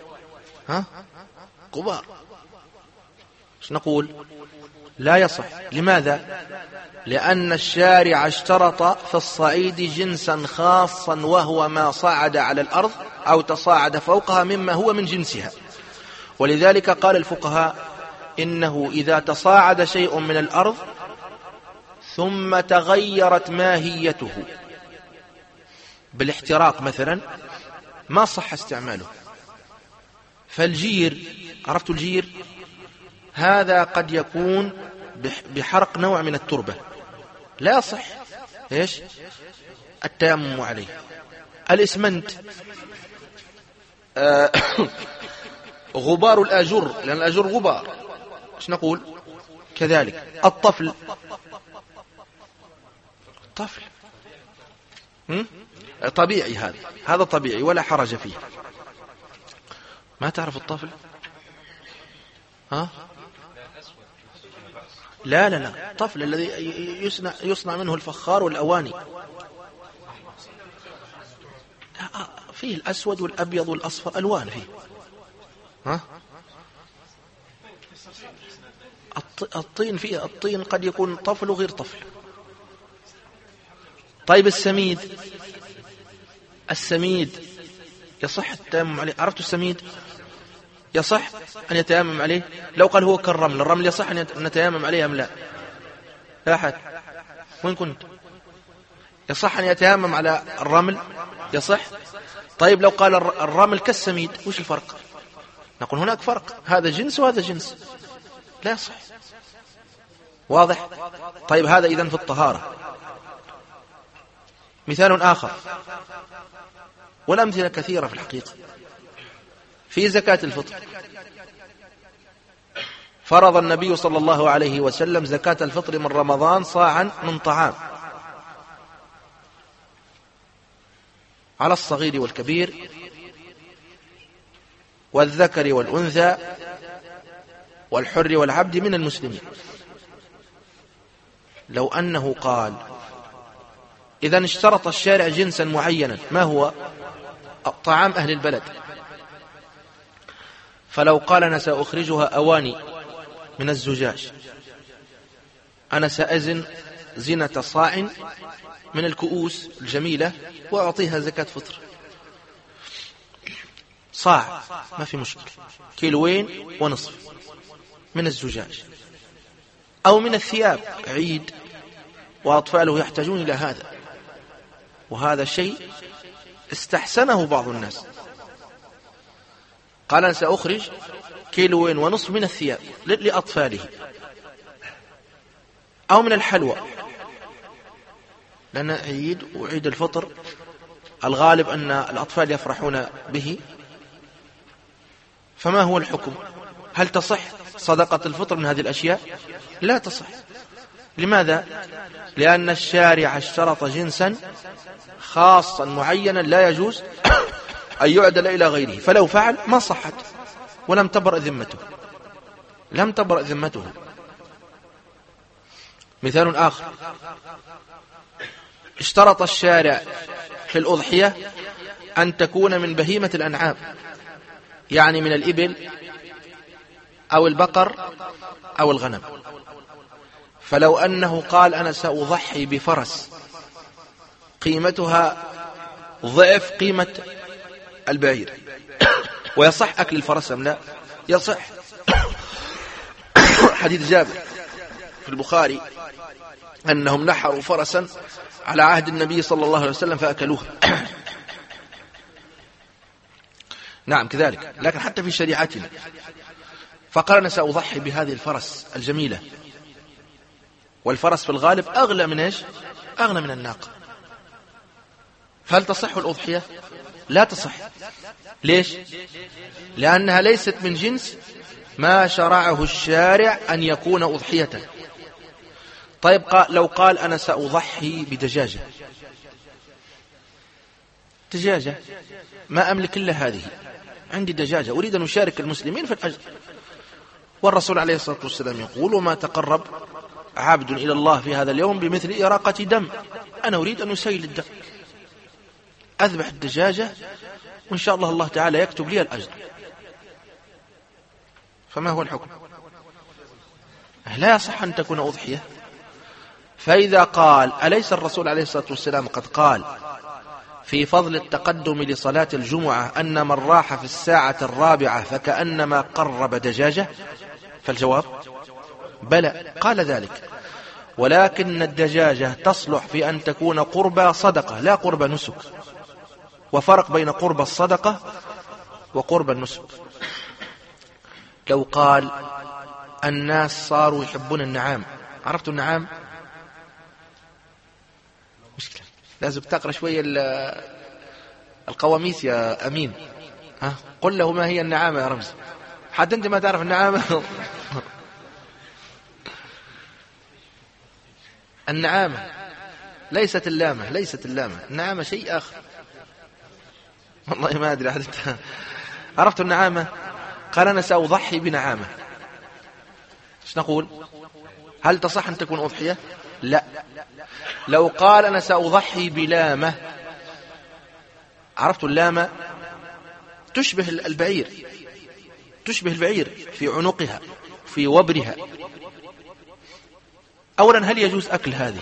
غبار، ايش نقول؟ لا يصح. لماذا؟ لأن الشارع اشترط في الصعيد جنسا خاصا، وهو ما صعد على الأرض أو تصاعد فوقها مما هو من جنسها. ولذلك قال الفقهاء إنه إذا تصاعد شيء من الأرض ثم تغيرت ماهيته بالاحتراق مثلا ما صح استعماله. فالجير، عرفت الجير؟ هذا قد يكون بحرق نوع من التربة، لا يصح ايش التيمم عليه. الإسمنت غبار الآجر، لأن الآجر غبار، ايش نقول؟ كذلك الطفل طبيعي، هذا طبيعي ولا حرج فيه. ما تعرف الطفل؟ لا الطفل الذي يصنع منه الفخار والأواني، فيه الأسود والأبيض والأصفر، ألوان فيه. الطين فيه، الطين قد يكون طفل وغير طفل. طيب السميد يصح التيمم عليه، عرفت السميد؟ يصح أن يتيمم عليه. لو قال هو كالرمل، الرمل يصح أن نتيمم عليه أم لا؟ لا أحد، وين كنت؟ يصح أن يتيمم على الرمل؟ يصح. طيب لو قال الرمل كالسميد، وش الفرق؟ نقول هناك فرق، هذا جنس وهذا جنس، لا يصح. واضح؟ طيب هذا إذن في الطهارة. مثال آخر، والأمثلة كثيرة في الحقيقة، في زكاة الفطر. فرض النبي صلى الله عليه وسلم زكاة الفطر من رمضان صاعا من طعام على الصغير والكبير والذكر والأنثى والحر والعبد من المسلمين. لو أنه قال إذن اشترط الشارع جنسا معينا، ما هو؟ طعام أهل البلد. فلو قال أنا سأخرجها أواني من الزجاج، أنا سأزن زنة صاع من الكؤوس الجميلة وأعطيها زكاة فطر، صاع ما في مشكلة، 1.5 كيلو من الزجاج. أو من الثياب، عيد وأطفاله يحتاجون إلى هذا، وهذا الشيء استحسنه بعض الناس، قال أنا سأخرج 1.5 كيلو من الثياب لأطفاله. أو من الحلوى، لأن عيد وعيد الفطر الغالب أن الأطفال يفرحون به، فما هو الحكم؟ هل تصح صدقة الفطر من هذه الأشياء؟ لا تصح. لماذا؟ لأن الشارع اشترط جنسا خاصا معينا لا يجوز أن يعدل إلى غيره، فلو فعل ما صحت ولم تبرأ ذمته، لم تبرأ ذمته. مثال آخر، اشترط الشارع في الأضحية أن تكون من بهيمة الأنعام، يعني من الإبل أو البقر أو الغنم. فلو أنه قال أنا سأضحي بفرس قيمتها ضعف قيمة البعير، ويصح أكل الفرس أم لا؟ يصح. حديث جابر في البخاري أنهم نحروا فرسا على عهد النبي صلى الله عليه وسلم فأكلوه. نعم كذلك، لكن حتى في شريعتنا فقال أنا سأضحي بهذه الفرس الجميلة، والفرس في الغالب أغلى من إيش؟ أغلى من الناقة. فهل تصح الأضحية؟ لا تصح. ليش؟ لأنها ليست من جنس ما شرعه الشارع أن يكون أضحية. طيب لو قال أنا سأضحي بدجاجة، دجاجة ما أملك إلا هذه، عندي دجاجة أريد أن أشارك المسلمين في الأجر، والرسول عليه الصلاة والسلام يقول وما تقرب عبد إلى الله في هذا اليوم بمثل إراقة دم، أنا أريد أن أسيل الدم، أذبح الدجاجة وإن شاء الله الله تعالى يكتب لي الأجر. فما هو الحكم؟ لا يصح أن تكون أضحية. فإذا قال أليس الرسول عليه الصلاة والسلام قد قال في فضل التقدم لصلاة الجمعة أن من راح في الساعة 4 فكأنما قرب دجاجة؟ فالجواب بلى، قال ذلك، ولكن الدجاجة تصلح في أن تكون قربى صدقة لا قربى نسك، وفرق بين قربى الصدقة وقربى النسك. لو قال الناس صاروا يحبون النعام، عرفتوا النعام؟ مشكلة، لازم تقرأ شوية القواميس يا أمين. قل له ما هي النعامة يا رمز، حتى أنت ما تعرف النعامة. النعامة ليست اللامة، ليست اللامة، النعامة شيء آخر. والله ما أدري حدث. عرفت النعامة؟ قال أنا سأضحي بنعامة، ايش نقول؟ هل تصح أن تكون أضحية؟ لا. لو قال أنا سأضحي بلامة، عرفت اللامة تشبه البعير، تشبه البعير في عنقها في وبرها. أولا هل يجوز أكل هذه؟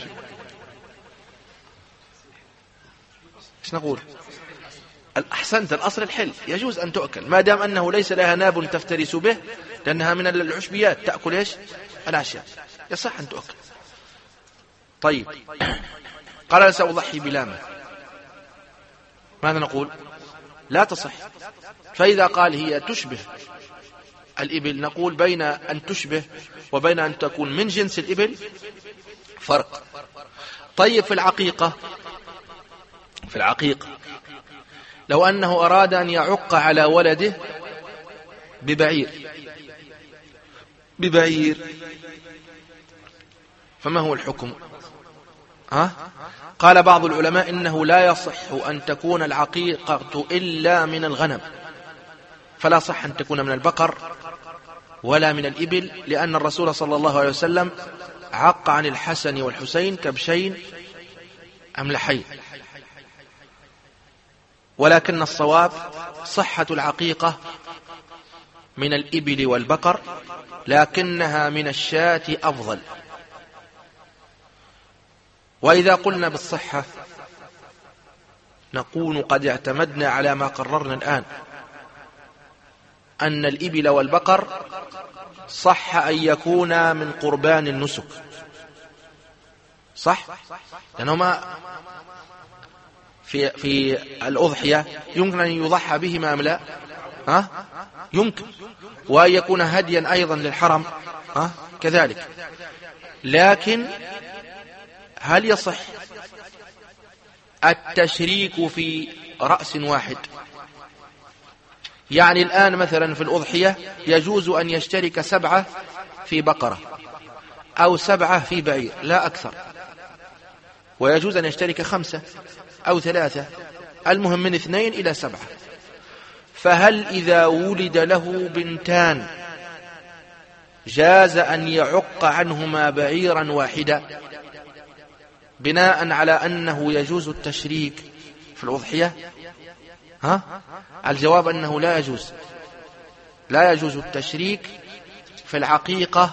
ايش نقول؟ أحسنت، الأصل الحل، يجوز أن تؤكل ما دام أنه ليس لها ناب تفترس به، لأنها من العشبيات تأكل إيش؟ الأشياء، يصح أن تؤكل. طيب قال أنا سأضحي بلامة، ماذا نقول؟ لا تصح. فإذا قال هي تشبه الإبل، نقول بين أن تشبه وبين أن تكون من جنس الإبل فرق. طيب في العقيقة، في العقيقة لو أنه أراد أن يعق على ولده ببعير، فما هو الحكم؟ قال بعض العلماء إنه لا يصح أن تكون العقيقة إلا من الغنم، فلا صح أن تكون من البقر ولا من الإبل، لأن الرسول صلى الله عليه وسلم عق عن الحسن والحسين كبشين أملحين، ولكن الصواب صحة العقيقة من الإبل والبقر، لكنها من الشاة أفضل. وإذا قلنا بالصحة نكون قد اعتمدنا على ما قررنا الآن، أن الإبل والبقر صح أن يكون من قربان النسك، صح؟ لأنهما في الأضحية يمكن أن يضحى بهما أم لا؟ يمكن، وأن يكون هديا أيضا للحرم كذلك. لكن هل يصح التشريك في رأس واحد؟ يعني الآن مثلا في الأضحية يجوز أن يشترك 7 في بقرة أو 7 في بعير لا أكثر، ويجوز أن يشترك 5 أو 3، المهم من 2 إلى 7. فهل إذا ولد له بنتان جاز أن يعق عنهما بعيرا واحدا بناء على أنه يجوز التشريك في الأضحية؟ الجواب أنه لا يجوز، لا يجوز التشريك في العقيقة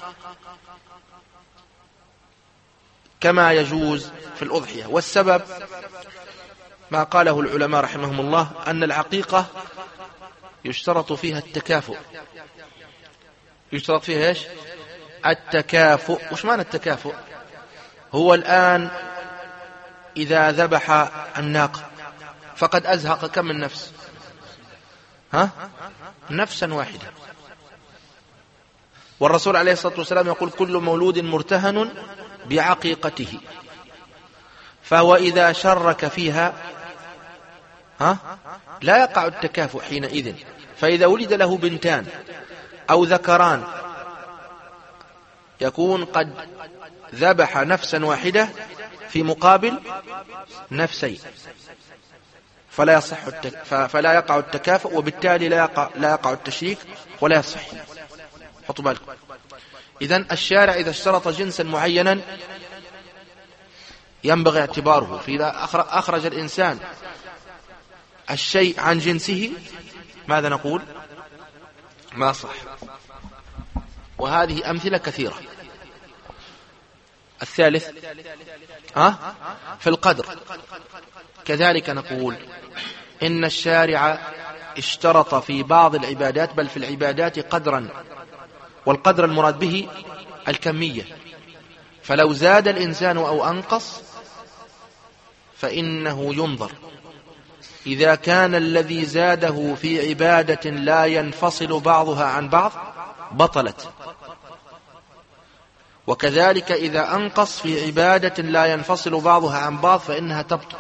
كما يجوز في الأضحية. والسبب ما قاله العلماء رحمهم الله، أن العقيقة يشترط فيها التكافؤ. يشترط فيها إيش؟ التكافؤ. وش معنى التكافؤ؟ هو الآن إذا ذبح الناقة فقد أزهق كم من نفس؟ نفسا واحدة. والرسول عليه الصلاة والسلام يقول كل مولود مرتهن بعقيقته، فهو إذا شرك فيها لا يقع التكافؤ حينئذ. فإذا ولد له بنتان أو ذكران يكون قد ذبح نفسا واحدة في مقابل نفسين، فلا يقع التكافؤ، وبالتالي لا يقع التشريك ولا يصح. حطوا بالكم. إذن الشارع إذا اشترط جنسا معينا ينبغي اعتباره. فإذا أخرج الإنسان الشيء عن جنسه ماذا نقول؟ ما صح. وهذه أمثلة كثيرة. الثالث في القدر كذلك نقول إن الشارع اشترط في بعض العبادات، بل في العبادات قدرا، والقدر المراد به الكمية. فلو زاد الإنسان أو أنقص فإنه ينظر. إذا كان الذي زاده في عبادة لا ينفصل بعضها عن بعض بطلت، وكذلك إذا أنقص في عبادة لا ينفصل بعضها عن بعض فإنها تبطل.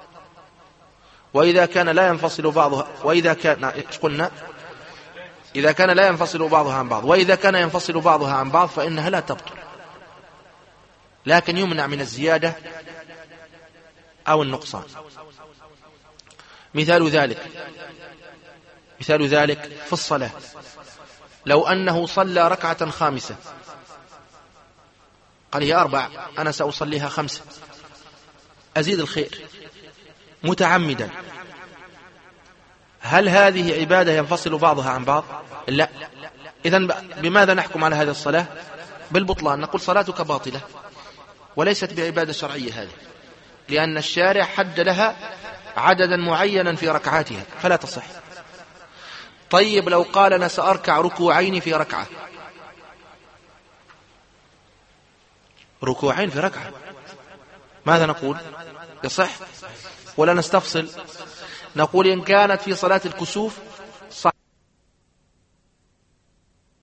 وإذا كان لا ينفصل بعضها، وإذا كان قلنا إذا كان لا ينفصل بعضها عن بعض، وإذا كان ينفصل بعضها عن بعض فإنها لا تبطل، لكن يمنع من الزيادة أو النقصان. مثال ذلك في الصلاة، لو أنه صلى ركعة خامسة قال هي 4 أنا سأصليها 5، أزيد الخير متعمدا، هل هذه عبادة ينفصل بعضها عن بعض؟ لا. إذن بماذا نحكم على هذه الصلاة؟ بالبطلان. نقول صلاتك باطلة وليست بعبادة شرعية هذه، لأن الشارع حد لها عددا معينا في ركعاتها فلا تصح. طيب لو قال أنا سأركع ركوعين في ركعة، ركوعين في ركعة، ماذا نقول؟ يصح ولا نستفصل؟ نقول إن كانت في صلاة الكسوف